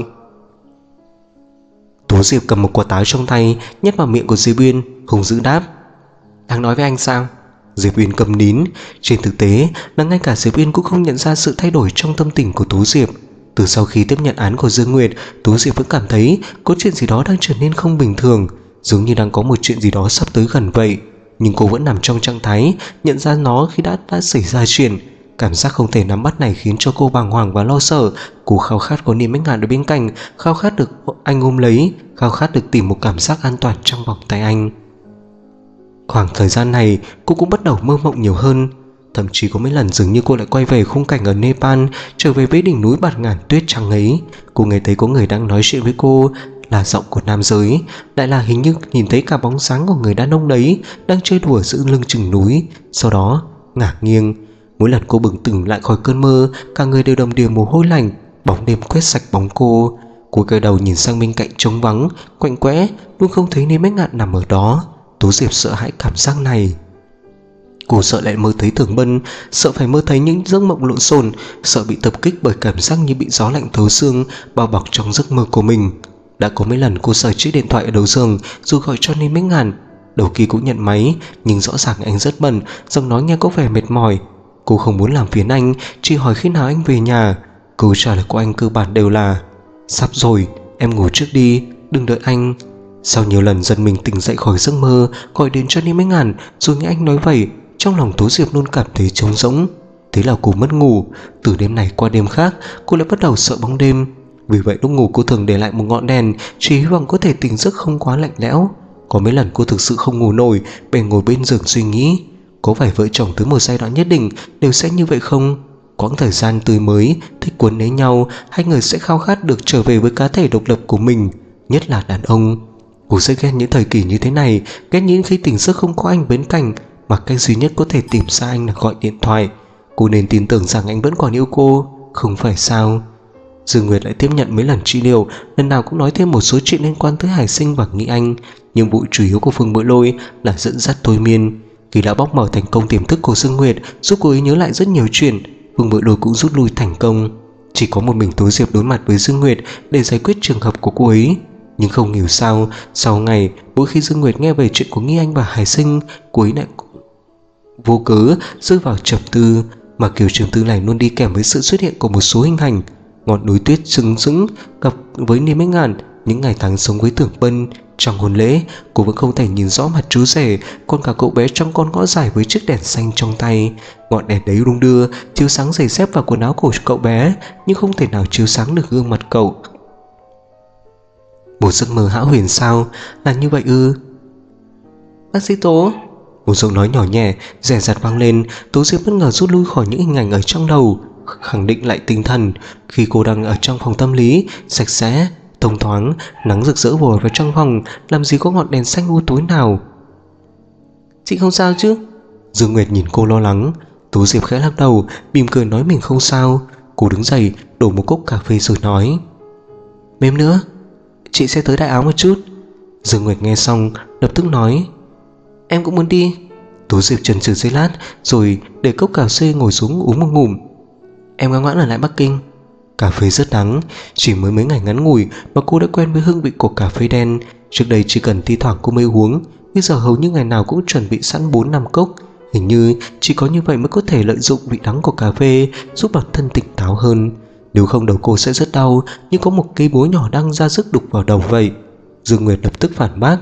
Tố Diệp cầm một quả táo trong tay nhét vào miệng của Diệp Uyên, không giữ đáp. Đang nói với anh sao? Diệp Uyên cầm nín. Trên thực tế là ngay cả Diệp Uyên cũng không nhận ra sự thay đổi trong tâm tình của Tố Diệp. Từ sau khi tiếp nhận án của Dương Nguyệt, Tố Diệp vẫn cảm thấy có chuyện gì đó đang trở nên không bình thường, giống như đang có một chuyện gì đó sắp tới gần vậy. Nhưng cô vẫn nằm trong trạng thái nhận ra nó khi đã xảy ra chuyện. Cảm giác không thể nắm bắt này khiến cho cô bàng hoàng và lo sợ. Cô khao khát có Niêm Bách Ngạn ở bên cạnh, khao khát được anh ôm lấy, khao khát được tìm một cảm giác an toàn trong vòng tay anh. Khoảng thời gian này cô cũng bắt đầu mơ mộng nhiều hơn. Thậm chí có mấy lần dường như cô lại quay về khung cảnh ở Nepal, trở về với đỉnh núi bạt ngàn tuyết trắng ấy. Cô nghe thấy có người đang nói chuyện với cô, là giọng của nam giới, lại là hình như nhìn thấy cả bóng sáng của người đàn ông đấy đang chơi đùa giữa lưng chừng núi. Sau đó ngả nghiêng. Mỗi lần cô bừng tỉnh lại khỏi cơn mơ, cả người đều đầm đìa mồ hôi lạnh. Bóng đêm quét sạch bóng cô. Cô quay đầu nhìn sang bên cạnh trống vắng, quạnh quẽ, luôn không thấy Niêm Bách Ngạn nằm ở đó. Tố Diệp sợ hãi cảm giác này. Cô sợ lại mơ thấy Tưởng Bân, sợ phải mơ thấy những giấc mộng lộn xộn, sợ bị tập kích bởi cảm giác như bị gió lạnh thấu xương bao bọc trong giấc mơ của mình. Đã có mấy lần cô sờ chiếc điện thoại ở đầu giường rồi gọi cho Niêm Bách Ngạn. Đầu kia cũng nhận máy, nhưng rõ ràng anh rất bận, giọng nói nghe có vẻ mệt mỏi. Cô không muốn làm phiền anh, chỉ hỏi khi nào anh về nhà. Câu trả lời của anh cơ bản đều là sắp rồi, em ngủ trước đi, đừng đợi anh. Sau nhiều lần giật mình tỉnh dậy khỏi giấc mơ, gọi đến cho Niêm Bách Ngạn, rồi nghe anh nói vậy, trong lòng Tố Diệp luôn cảm thấy trống rỗng. Thế là cô mất ngủ. Từ đêm này qua đêm khác, cô lại bắt đầu sợ bóng đêm. Vì vậy lúc ngủ cô thường để lại một ngọn đèn, chỉ hy vọng có thể tỉnh giấc không quá lạnh lẽo. Có mấy lần cô thực sự không ngủ nổi, bèn ngồi bên giường suy nghĩ, có phải vợ chồng tới một giai đoạn nhất định đều sẽ như vậy không? Quãng thời gian tươi mới, thích quấn lấy nhau, hai người sẽ khao khát được trở về với cá thể độc lập của mình, nhất là đàn ông. Cô sẽ ghét những thời kỳ như thế này, ghét những khi tỉnh giấc không có anh bên cạnh, mà cách duy nhất có thể tìm ra anh là gọi điện thoại. Cô nên tin tưởng rằng anh vẫn còn yêu cô, không phải sao? Dương Nguyệt lại tiếp nhận mấy lần trị liệu, lần nào cũng nói thêm một số chuyện liên quan tới Hải Sinh và Nghĩ Anh. Nhưng vụ chủ yếu của Phương Bội Lôi là dẫn dắt thôi miên. Khi đã bóc mở thành công tiềm thức của Dương Nguyệt, giúp cô ấy nhớ lại rất nhiều chuyện, Phương Bội Lôi cũng rút lui thành công. Chỉ có một mình Tố Diệp đối mặt với Dương Nguyệt để giải quyết trường hợp của cô ấy. Nhưng không hiểu sao, sau ngày mỗi khi Dương Nguyệt nghe về chuyện của Nghĩ Anh và Hải Sinh, cô ấy lại vô cớ rơi vào trầm tư. Mà kiểu trầm tư này luôn đi kèm với sự xuất hiện của một số hình ảnh: ngọn núi tuyết sừng sững gặp với Niêm Bách Ngạn, những ngày tháng sống với Tưởng Bân. Trong hôn lễ, cô vẫn không thể nhìn rõ mặt chú rể, còn cả cậu bé trong con ngõ dài với chiếc đèn xanh trong tay. Ngọn đèn đấy đung đưa, chiếu sáng giày dép và quần áo của cậu bé, nhưng không thể nào chiếu sáng được gương mặt cậu. Một giấc mơ hão huyền sao? Là như vậy ư? Bác sĩ Tố, một giọng nói nhỏ nhẹ dè dặt vang lên. Tố Diệp bất ngờ rút lui khỏi những hình ảnh ở trong đầu. khẳng định lại tinh thần khi cô đang ở trong phòng tâm lý, sạch sẽ, thông thoáng, nắng rực rỡ vòi vào trong phòng, làm gì có ngọn đèn xanh u tối nào. Chị không sao chứ? Dương Nguyệt nhìn cô lo lắng. Tú Diệp khẽ lắc đầu, mỉm cười nói mình không sao. Cô đứng dậy, đổ một cốc cà phê rồi nói: Mềm nữa, chị sẽ tới Đại Áo một chút. Dương Nguyệt nghe xong lập tức nói: Em cũng muốn đi. Tú Diệp chần chừ giây lát rồi để cốc cà phê ngồi xuống uống một ngụm. Em ngoan ngoãn ở lại Bắc Kinh. Cà phê rất đắng, chỉ mới mấy ngày ngắn ngủi mà cô đã quen với hương vị của cà phê đen. Trước đây chỉ cần thi thoảng cô mới uống, bây giờ hầu như ngày nào cũng chuẩn bị sẵn 4-5 cốc. Hình như chỉ có như vậy mới có thể lợi dụng vị đắng của cà phê giúp bản thân tỉnh táo hơn. Nếu không đầu cô sẽ rất đau, như có một cây búa nhỏ đang ra sức đục vào đầu vậy. Dương Nguyệt lập tức phản bác: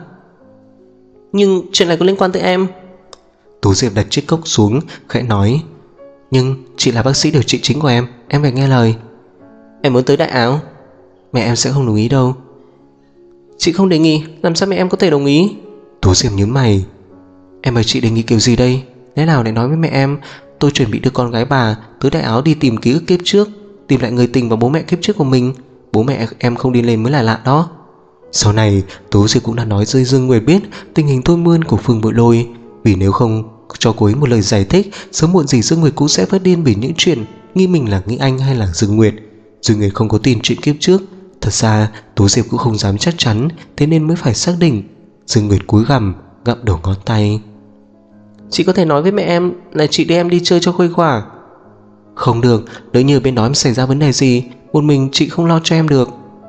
Nhưng chuyện này có liên quan tới em. Tú Diệp đặt chiếc cốc xuống, khẽ nói: Nhưng chị là bác sĩ điều trị chính của em phải nghe lời. Em muốn tới Đại Áo. Mẹ em sẽ không đồng ý đâu. Chị không đề nghị, làm sao mẹ em có thể đồng ý? Tú Diệp nhướng mày: Em bảo chị đề nghị kiểu gì đây? Lẽ nào lại nói với mẹ em tôi chuẩn bị đưa con gái bà tới Đại Áo đi tìm ký ức kiếp trước, tìm lại người tình và bố mẹ kiếp trước của mình. Bố mẹ em không đi lên mới là lạ đó. Sau này Tú Diệp cũng đã nói với Dương Nguyệt biết tình hình tôi mươn của Phương Bội Lôi, vì nếu không cho cô ấy một lời giải thích, sớm muộn gì Dương Nguyệt cũng sẽ phát điên vì những chuyện nghi mình là nghĩ anh hay là Dương Nguyệt. Dương Nguyệt không có tin chuyện kiếp trước. Thật ra Tú Diệp cũng không dám chắc chắn, thế nên mới phải xác định. Dương Nguyệt cúi gằm gặm đầu ngón tay: Chị có thể nói với mẹ em là chị đưa em đi chơi cho khuây khỏa. Không được, nếu như bên đó em xảy ra vấn đề gì, một mình chị không lo cho em được.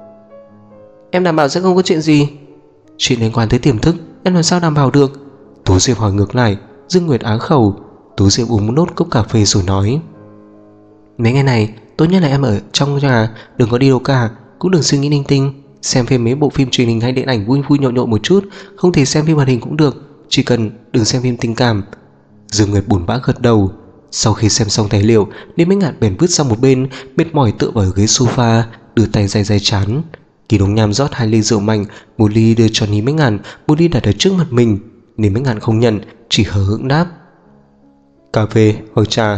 Em đảm bảo sẽ không có chuyện gì. Chuyện liên quan tới tiềm thức, em làm sao đảm bảo được? Tú Diệp hỏi ngược lại. Dương Nguyệt á khẩu. Tú Diệp uống nốt cốc cà phê rồi nói: Mấy ngày này tốt nhất là em ở trong nhà, đừng có đi đâu cả, cũng đừng suy nghĩ linh tinh. Xem phim mấy bộ phim truyền hình hay điện ảnh vui vui nhộn nhộn một chút, không thì xem phim hoạt hình cũng được, chỉ cần đừng xem phim tình cảm. Dương Nguyệt buồn bã gật đầu. Sau khi xem xong tài liệu, Lý Minh Ngạn bèn vứt sang một bên, mệt mỏi tựa vào ghế sofa, đưa tay day day chán. Kỳ Đông Nham rót 2 ly rượu mạnh, một ly đưa cho Lý Minh Ngạn, một ly đặt ở trước mặt mình. Lý Minh Ngạn không nhận, chỉ hờ hững đáp: Cà phê hoặc trà?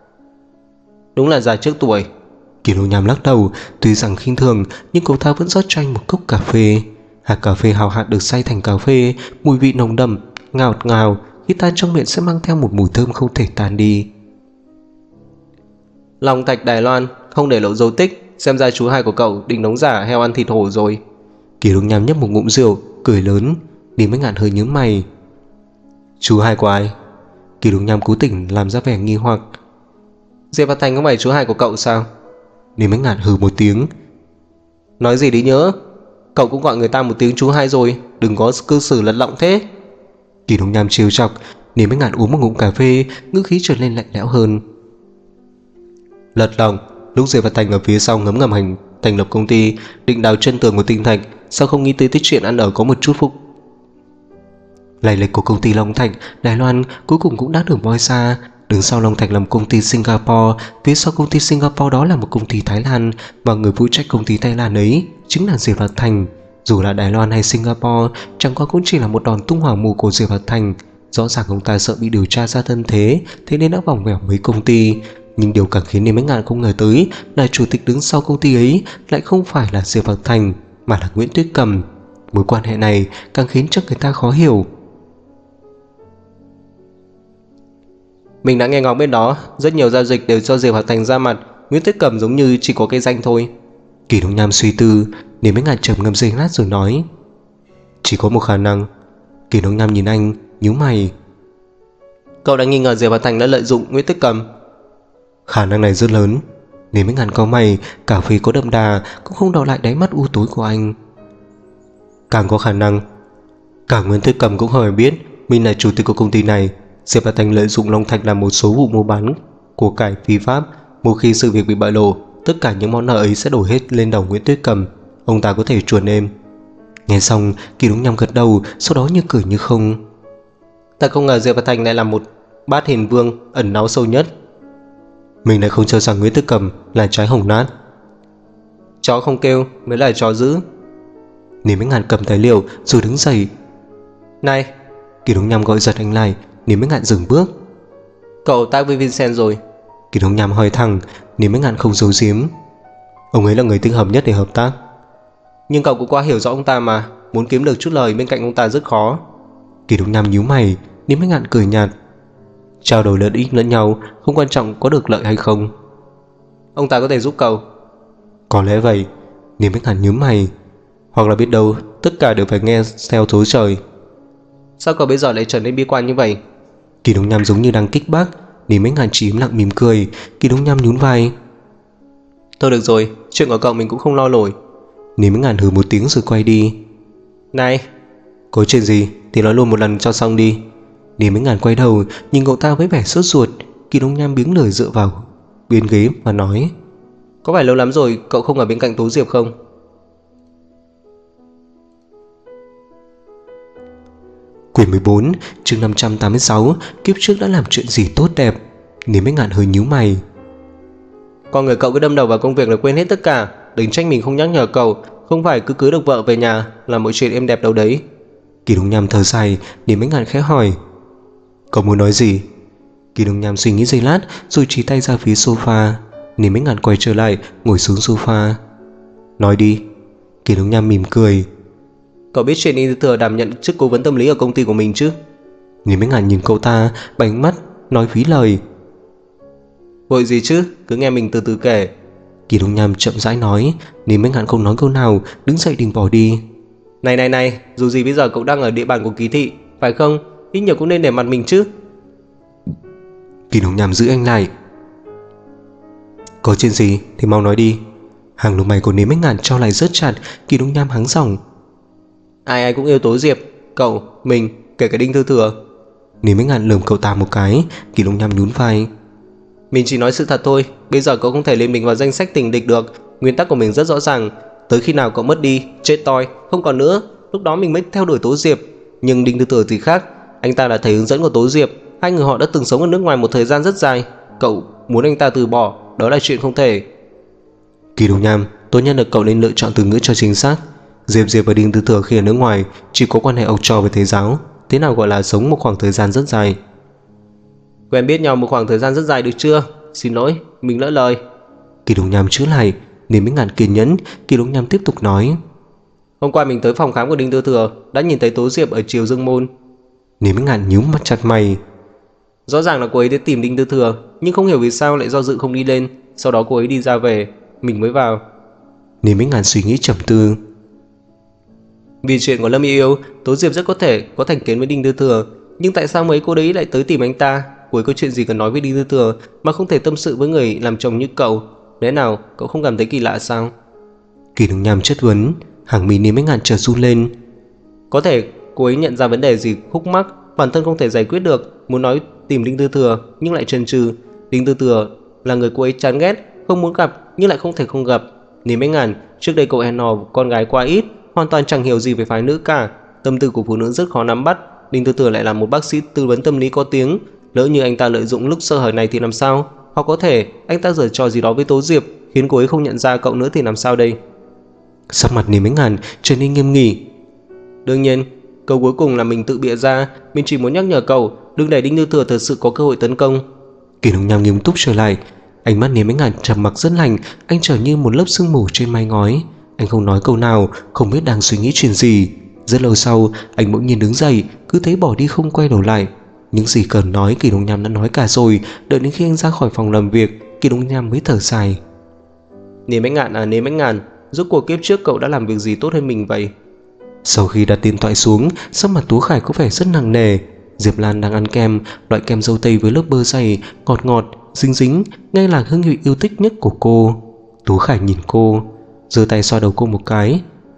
Đúng là già trước tuổi. Kỳ Đông Nham lắc đầu, tuy rằng khinh thường nhưng cậu ta vẫn rót cho anh một cốc cà phê. Hạt cà phê hào hạt được xay thành cà phê, mùi vị nồng đậm, ngọt ngào, khi tan trong miệng sẽ mang theo một mùi thơm không thể tan đi. Long Thạch Đài Loan không để lộ dấu tích, xem ra chú hai của cậu định đóng giả heo ăn thịt hổ rồi. Kỳ Đông Nham nhấp một ngụm rượu, cười lớn. Lý Minh Ngạn hơi nhướng mày: Chú hai của ai? Kỳ Đông Nham cố tình làm ra vẻ nghi hoặc: Diệp Văn Thành không phải chú hai của cậu sao? Lý Minh Ngạn hừ một tiếng: Nói gì đi nhớ, cậu cũng gọi người ta một tiếng chú hai rồi, đừng có cư xử lật lọng thế. Kỳ Đông Nham trêu chọc. Lý Minh Ngạn uống một ngụm cà phê, ngữ khí trở nên lạnh lẽo hơn: Lật lọng? Lúc Diệp Văn Thành ở phía sau ngấm ngầm hành thành lập công ty, định đào chân tường của Tinh Thạch, sao không nghĩ tới chuyện ăn ở có một chút phúc. Lai lịch của công ty Long Thạch Đài Loan cuối cùng cũng đã được moi ra. Đứng sau Long Thạch là một công ty Singapore, phía sau công ty Singapore đó là một công ty Thái Lan, và người phụ trách công ty Thái Lan ấy chính là Diệp Văn Thành. Dù là Đài Loan hay Singapore, chẳng qua cũng chỉ là một đòn tung hỏa mù của Diệp Văn Thành. Rõ ràng ông ta sợ bị điều tra ra thân thế, thế nên đã vòng vèo mấy công ty. Nhưng điều càng khiến Niêm Mấy Ngạn không ngờ tới là chủ tịch đứng sau công ty ấy lại không phải là Diệp Văn Thành, mà là Nguyễn Tuyết Cầm. Mối quan hệ này càng khiến cho người ta khó hiểu. Mình đã nghe ngóng bên đó, rất nhiều giao dịch đều do Diệp Văn Thành ra mặt, Nguyễn Tuyết Cầm giống như chỉ có cái danh thôi. Kỳ Đông Nham suy tư, Niêm Mấy Ngạn trầm ngâm giây lát rồi nói: Chỉ có một khả năng. Kỳ Đông Nham nhìn anh, nhíu mày: Cậu đã nghi ngờ Diệp Văn Thành đã lợi dụng Nguyễn Tuyết Cầm? Khả năng này rất lớn. Niêm Mấy Ngạn cau mày, cà phê có đậm đà cũng không đau lại đáy mắt u tối của anh. Càng có khả năng cả Nguyễn Tuyết Cầm cũng không hề biết mình là chủ tịch của công ty này. Diệp Văn Thành lợi dụng Long Thạch làm một số vụ mua bán của cải phi pháp. Một khi sự việc bị bại lộ, tất cả những món nợ ấy sẽ đổ hết lên đầu Nguyễn Tuyết Cầm. Ông ta có thể chuồn êm. Nghe xong, Kỳ Đông Nham gật đầu, sau đó như cười như không. Ta không ngờ Diệp Văn Thành lại là một bát hiền vương ẩn náu sâu nhất. Mình lại không cho rằng Nguyễn Tuyết Cầm là trái hồng nát. Chó không kêu mới là chó dữ. Niêm Mấy Ngạn cầm tài liệu rồi đứng dậy. Này! Kỳ Đông Nham gọi giật anh lại. Niêm Mấy Ngạn dừng bước. Cậu tác với Vincent rồi? Kỳ Đông Nham hỏi thẳng, Lý Mách Ngạn không giấu giếm. Ông ấy là người thích hợp nhất để hợp tác. Nhưng cậu cũng quá hiểu rõ ông ta mà, muốn kiếm được chút lời bên cạnh ông ta rất khó. Kỳ Đông Nham nhíu mày. Lý Mách Ngạn cười nhạt. Trao đổi lợi ích lẫn nhau, không quan trọng có được lợi hay không. Ông ta có thể giúp cậu. Có lẽ vậy. Lý Mách Ngạn nhíu mày. Hoặc là biết đâu tất cả đều phải nghe theo số trời. Sao cậu bây giờ lại trở nên bi quan như vậy? Kỳ Đông Nham giống như đang kích bác. Lý Mách Ngạn chỉ im lặng mỉm cười. Kỳ Đông Nham nhún vai. Thôi được rồi, chuyện của cậu mình cũng không lo nổi. Lý Mách Ngạn hừ một tiếng rồi quay đi. Này, có chuyện gì thì nói luôn một lần cho xong đi. Lý Mách Ngạn quay đầu nhìn cậu ta với vẻ sốt ruột. Kỳ Đông Nham biếng lời dựa vào bên ghế và nói. Có phải lâu lắm rồi cậu không ở bên cạnh Tố Diệp không? Quyển 14, chương 586. Kiếp trước đã làm chuyện gì tốt đẹp? Lý Mách Ngạn hơi nhíu mày. Con người cậu cứ đâm đầu vào công việc là quên hết tất cả. Đừng trách mình không nhắc nhở cậu. Không phải cứ cưới được vợ về nhà là mọi chuyện êm đẹp đâu đấy. Kỳ Đông Nham thở dài. Lý Mách Ngạn khẽ hỏi. Cậu muốn nói gì? Kỳ Đông Nham suy nghĩ giây lát rồi chỉ tay ra phía sofa. Lý Mách Ngạn quay trở lại ngồi xuống sofa. Nói đi. Kỳ Đông Nham mỉm cười. Cậu biết chuyện Đinh Tư Thừa đảm nhận chức cố vấn tâm lý ở công ty của mình chứ? Lý Mách Ngạn nhìn cậu ta bánh mắt nói phí lời. Vội gì chứ, cứ nghe mình từ từ kể. Kỳ Đông Nham chậm rãi nói. Lý Mách Ngạn không nói câu nào, đứng dậy định bỏ đi. Này, dù gì bây giờ cậu đang ở địa bàn của Kỳ thị, phải không? Ít nhiều cũng nên để mặt mình chứ. Kỳ Đông Nham giữ anh lại. Có chuyện gì thì mau nói đi. Hàng lông mày của Lý Mách Ngạn trao lại rất chặt. Kỳ Đông Nham hắng giọng. Ai cũng yêu Tố Diệp, cậu, mình, kể cả Đinh Tư Thừa. Lý Mách Ngạn lườm cậu ta một cái. Kỳ Đông Nham nhún vai. Mình chỉ nói sự thật thôi. Bây giờ cậu không thể lên mình vào danh sách tình địch được. Nguyên tắc của mình rất rõ ràng. Tới khi nào cậu mất đi, chết toi, không còn nữa, lúc đó mình mới theo đuổi Tố Diệp. Nhưng Đinh Tư Thừa thì khác. Anh ta là thầy hướng dẫn của Tố Diệp. Hai người họ đã từng sống ở nước ngoài một thời gian rất dài. Cậu muốn anh ta từ bỏ, đó là chuyện không thể. Kỳ Đông Nham, tốt nhất là cậu nên lựa chọn từ ngữ cho chính xác. Diệp và Đinh Tư Thừa khi ở nước ngoài chỉ có quan hệ học trò với thầy giáo. Thế nào gọi là sống một khoảng thời gian rất dài? Quen biết nhau một khoảng thời gian rất dài được chưa? Xin lỗi, mình lỡ lời. Kỳ Đông Nham chữa lại. Lý Mách Ngạn kiên nhẫn. Kỳ Đông Nham tiếp tục nói. Hôm qua mình tới phòng khám của Đinh Tư Thừa, đã nhìn thấy Tố Diệp ở Triều Dương Môn. Lý Mách Ngạn nhíu mắt chặt mày. Rõ ràng là cô ấy đến tìm Đinh Tư Thừa, nhưng không hiểu vì sao lại do dự không đi lên. Sau đó cô ấy đi ra về, mình mới vào. Lý Mách Ngạn suy nghĩ trầm tư. Vì chuyện của Lâm Yêu, Tố Diệp rất có thể có thành kiến với Đinh Tư Thừa. Nhưng tại sao mấy cô đấy lại tới tìm anh ta? Cô ấy có chuyện gì cần nói với Đinh Tư Thừa mà không thể tâm sự với người làm chồng như cậu? Lẽ nào cậu không cảm thấy kỳ lạ sao? Kỳ Đông Nham chất vấn. Hàng mi Lý Mách Ngạn chợt run lên. Có thể cô ấy nhận ra vấn đề gì khúc mắc, bản thân không thể giải quyết được, muốn nói tìm Đinh Tư Thừa nhưng lại chần chừ. Đinh Tư Thừa là người cô ấy chán ghét, không muốn gặp nhưng lại không thể không gặp. Lý Mách Ngạn, trước đây cậu hẹn hò con gái quá ít, hoàn toàn chẳng hiểu gì về phái nữ cả. Tâm tư của phụ nữ rất khó nắm bắt. Đinh Tư Thừa lại là một bác sĩ tư vấn tâm lý có tiếng. Lỡ như anh ta lợi dụng lúc sơ hở này thì làm sao? Hoặc có thể anh ta giở trò gì đó với Tố Diệp khiến cô ấy không nhận ra cậu nữa thì làm sao đây? Sắc mặt Lý Mách Ngạn trở nên nghiêm nghị. Đương nhiên, câu cuối cùng là mình tự bịa ra. Mình chỉ muốn nhắc nhở cậu đừng để Đinh Tư Thừa thật sự có cơ hội tấn công. Kỳ Đông Nham nghiêm túc trở lại. Ánh mắt Lý Mách Ngạn trầm mặc rất lạnh. Anh trở như một lớp sương mù trên mái ngói. Anh không nói câu nào, không biết đang suy nghĩ chuyện gì. Rất lâu sau, anh bỗng nhiên đứng dậy, cứ thế bỏ đi không quay đầu lại. Những gì cần nói Kỳ Đông Nham đã nói cả rồi. Đợi đến khi anh ra khỏi phòng làm việc, Kỳ Đông Nham mới thở dài. Lý Mách Ngạn à, Lý Mách Ngạn, rốt cuộc kiếp trước cậu đã làm việc gì tốt hơn mình vậy? Sau khi đặt điện thoại xuống, sắc mặt Tú Khải có vẻ rất nặng nề. Diệp Lan đang ăn kem, loại kem dâu tây với lớp bơ dày, ngọt ngọt, dính dính, ngay là hương vị yêu thích nhất của cô. Tú Khải nhìn cô, giơ tay xoa đầu cô một cái.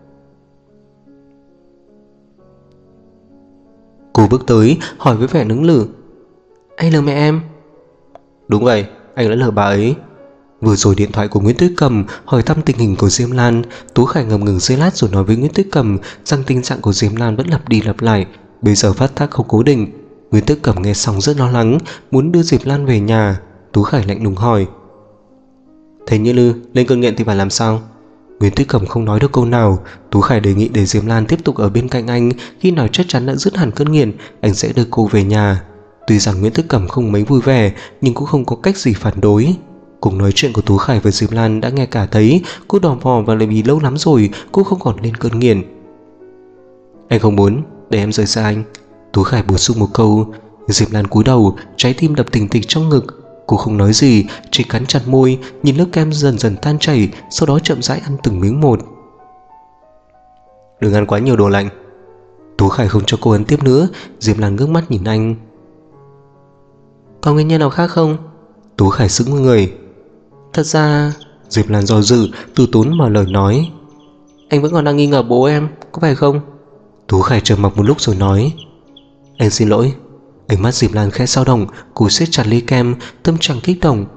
Cô bước tới, hỏi với vẻ nức lử. Anh lừa mẹ em? Đúng vậy, anh đã lừa bà ấy. Vừa rồi điện thoại của Nguyễn Tuyết Cầm hỏi thăm tình hình của Diêm Lan. Tú Khải ngập ngừng giây lát rồi nói với Nguyễn Tuyết Cầm rằng tình trạng của Diêm Lan vẫn lặp đi lặp lại, bây giờ phát tác không cố định. Nguyễn Tuyết Cầm nghe xong rất lo lắng, muốn đưa Diệp Lan về nhà. Tú Khải lạnh lùng hỏi. Thế Như Lư lên cơn nghiện thì phải làm sao? Nguyễn Tuyết Cầm không nói được câu nào. Tú Khải đề nghị để Diệp Lan tiếp tục ở bên cạnh anh. Khi nào chắc chắn đã dứt hẳn cơn nghiện, anh sẽ đưa cô về nhà. Tuy rằng Nguyễn Thức Cẩm không mấy vui vẻ nhưng cũng không có cách gì phản đối. Cuộc nói chuyện của Tú Khải và Diệp Lan đã nghe cả thấy. Cô đỏ vò và lại vì lâu lắm rồi cô không còn lên cơn nghiện. Anh không muốn để em rời xa anh, Tú Khải bổ sung một câu. Diệp Lan cúi đầu, trái tim đập thình thịch trong ngực. Cô không nói gì, chỉ cắn chặt môi, nhìn lớp kem dần dần tan chảy, sau đó chậm rãi ăn từng miếng một. Đừng ăn quá nhiều đồ lạnh. Tú Khải không cho cô ăn tiếp nữa. Diệp Lan ngước mắt nhìn anh. Có nguyên nhân nào khác không? Tú Khải sững người. Thật ra... Diệp Lan do dự, từ tốn mở lời nói. Anh vẫn còn đang nghi ngờ bố em, có phải không? Tú Khải trầm mặc một lúc rồi nói. Anh xin lỗi. Ánh mắt Diệp Lan khẽ dao động, cô siết chặt ly kem, tâm trạng kích động.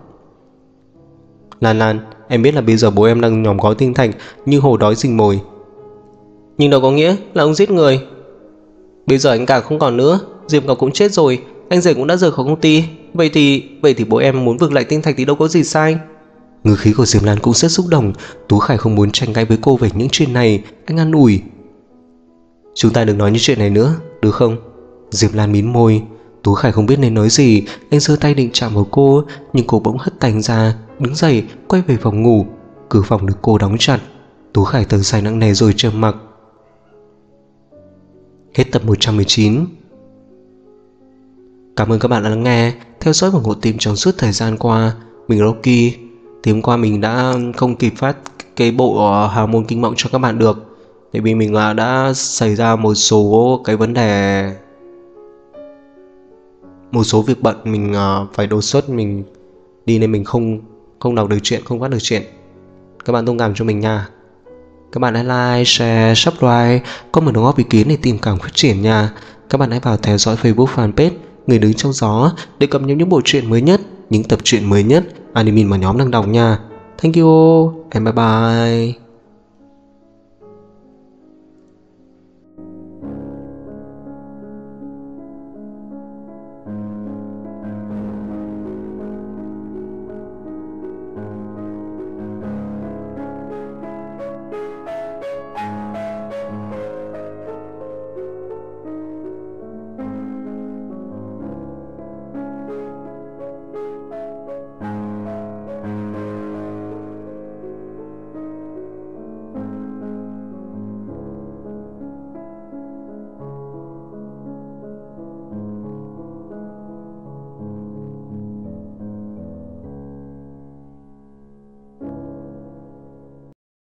Lan, em biết là bây giờ bố em đang nhòm gói tinh thạch như hổ đói rình mồi. Nhưng đâu có nghĩa là ông giết người. Bây giờ anh cả không còn nữa, Diệp Ngọc cũng chết rồi, anh rể cũng đã rời khỏi công ty. Vậy thì bố em muốn vực lại tinh thạch thì đâu có gì sai. Ngữ khí của Diệp Lan cũng rất xúc động. Tú Khải không muốn tranh cãi với cô về những chuyện này. Anh an ủi. Chúng ta đừng nói những chuyện này nữa, được không? Diệp Lan mím môi. Tú Khải không biết nên nói gì. Anh giơ tay định chạm vào cô, nhưng cô bỗng hất tay anh ra, đứng dậy quay về phòng ngủ. Cửa phòng được cô đóng chặt. Tú Khải thở dài nặng nề rồi trầm mặc. Hết tập 119. Cảm ơn các bạn đã lắng nghe, theo dõi và ngộ tìm trong suốt thời gian qua. Mình Rocky. Thì hôm qua mình đã không kịp phát cái bộ Hào Môn Kinh Mộng cho các bạn được, tại vì mình đã xảy ra một số cái vấn đề, một số việc bận, mình phải đột xuất mình đi nên mình không đọc được chuyện, không phát được chuyện. Các bạn thông cảm cho mình nha. Các bạn hãy like, share, subscribe, có một đóng góp ý kiến để tìm cảm phát triển nha. Các bạn hãy vào theo dõi Facebook fanpage Người Đứng Trong Gió để cập nhật những bộ truyện mới nhất, những tập truyện mới nhất anime mà nhóm đang đọc nha. Thank you and bye bye.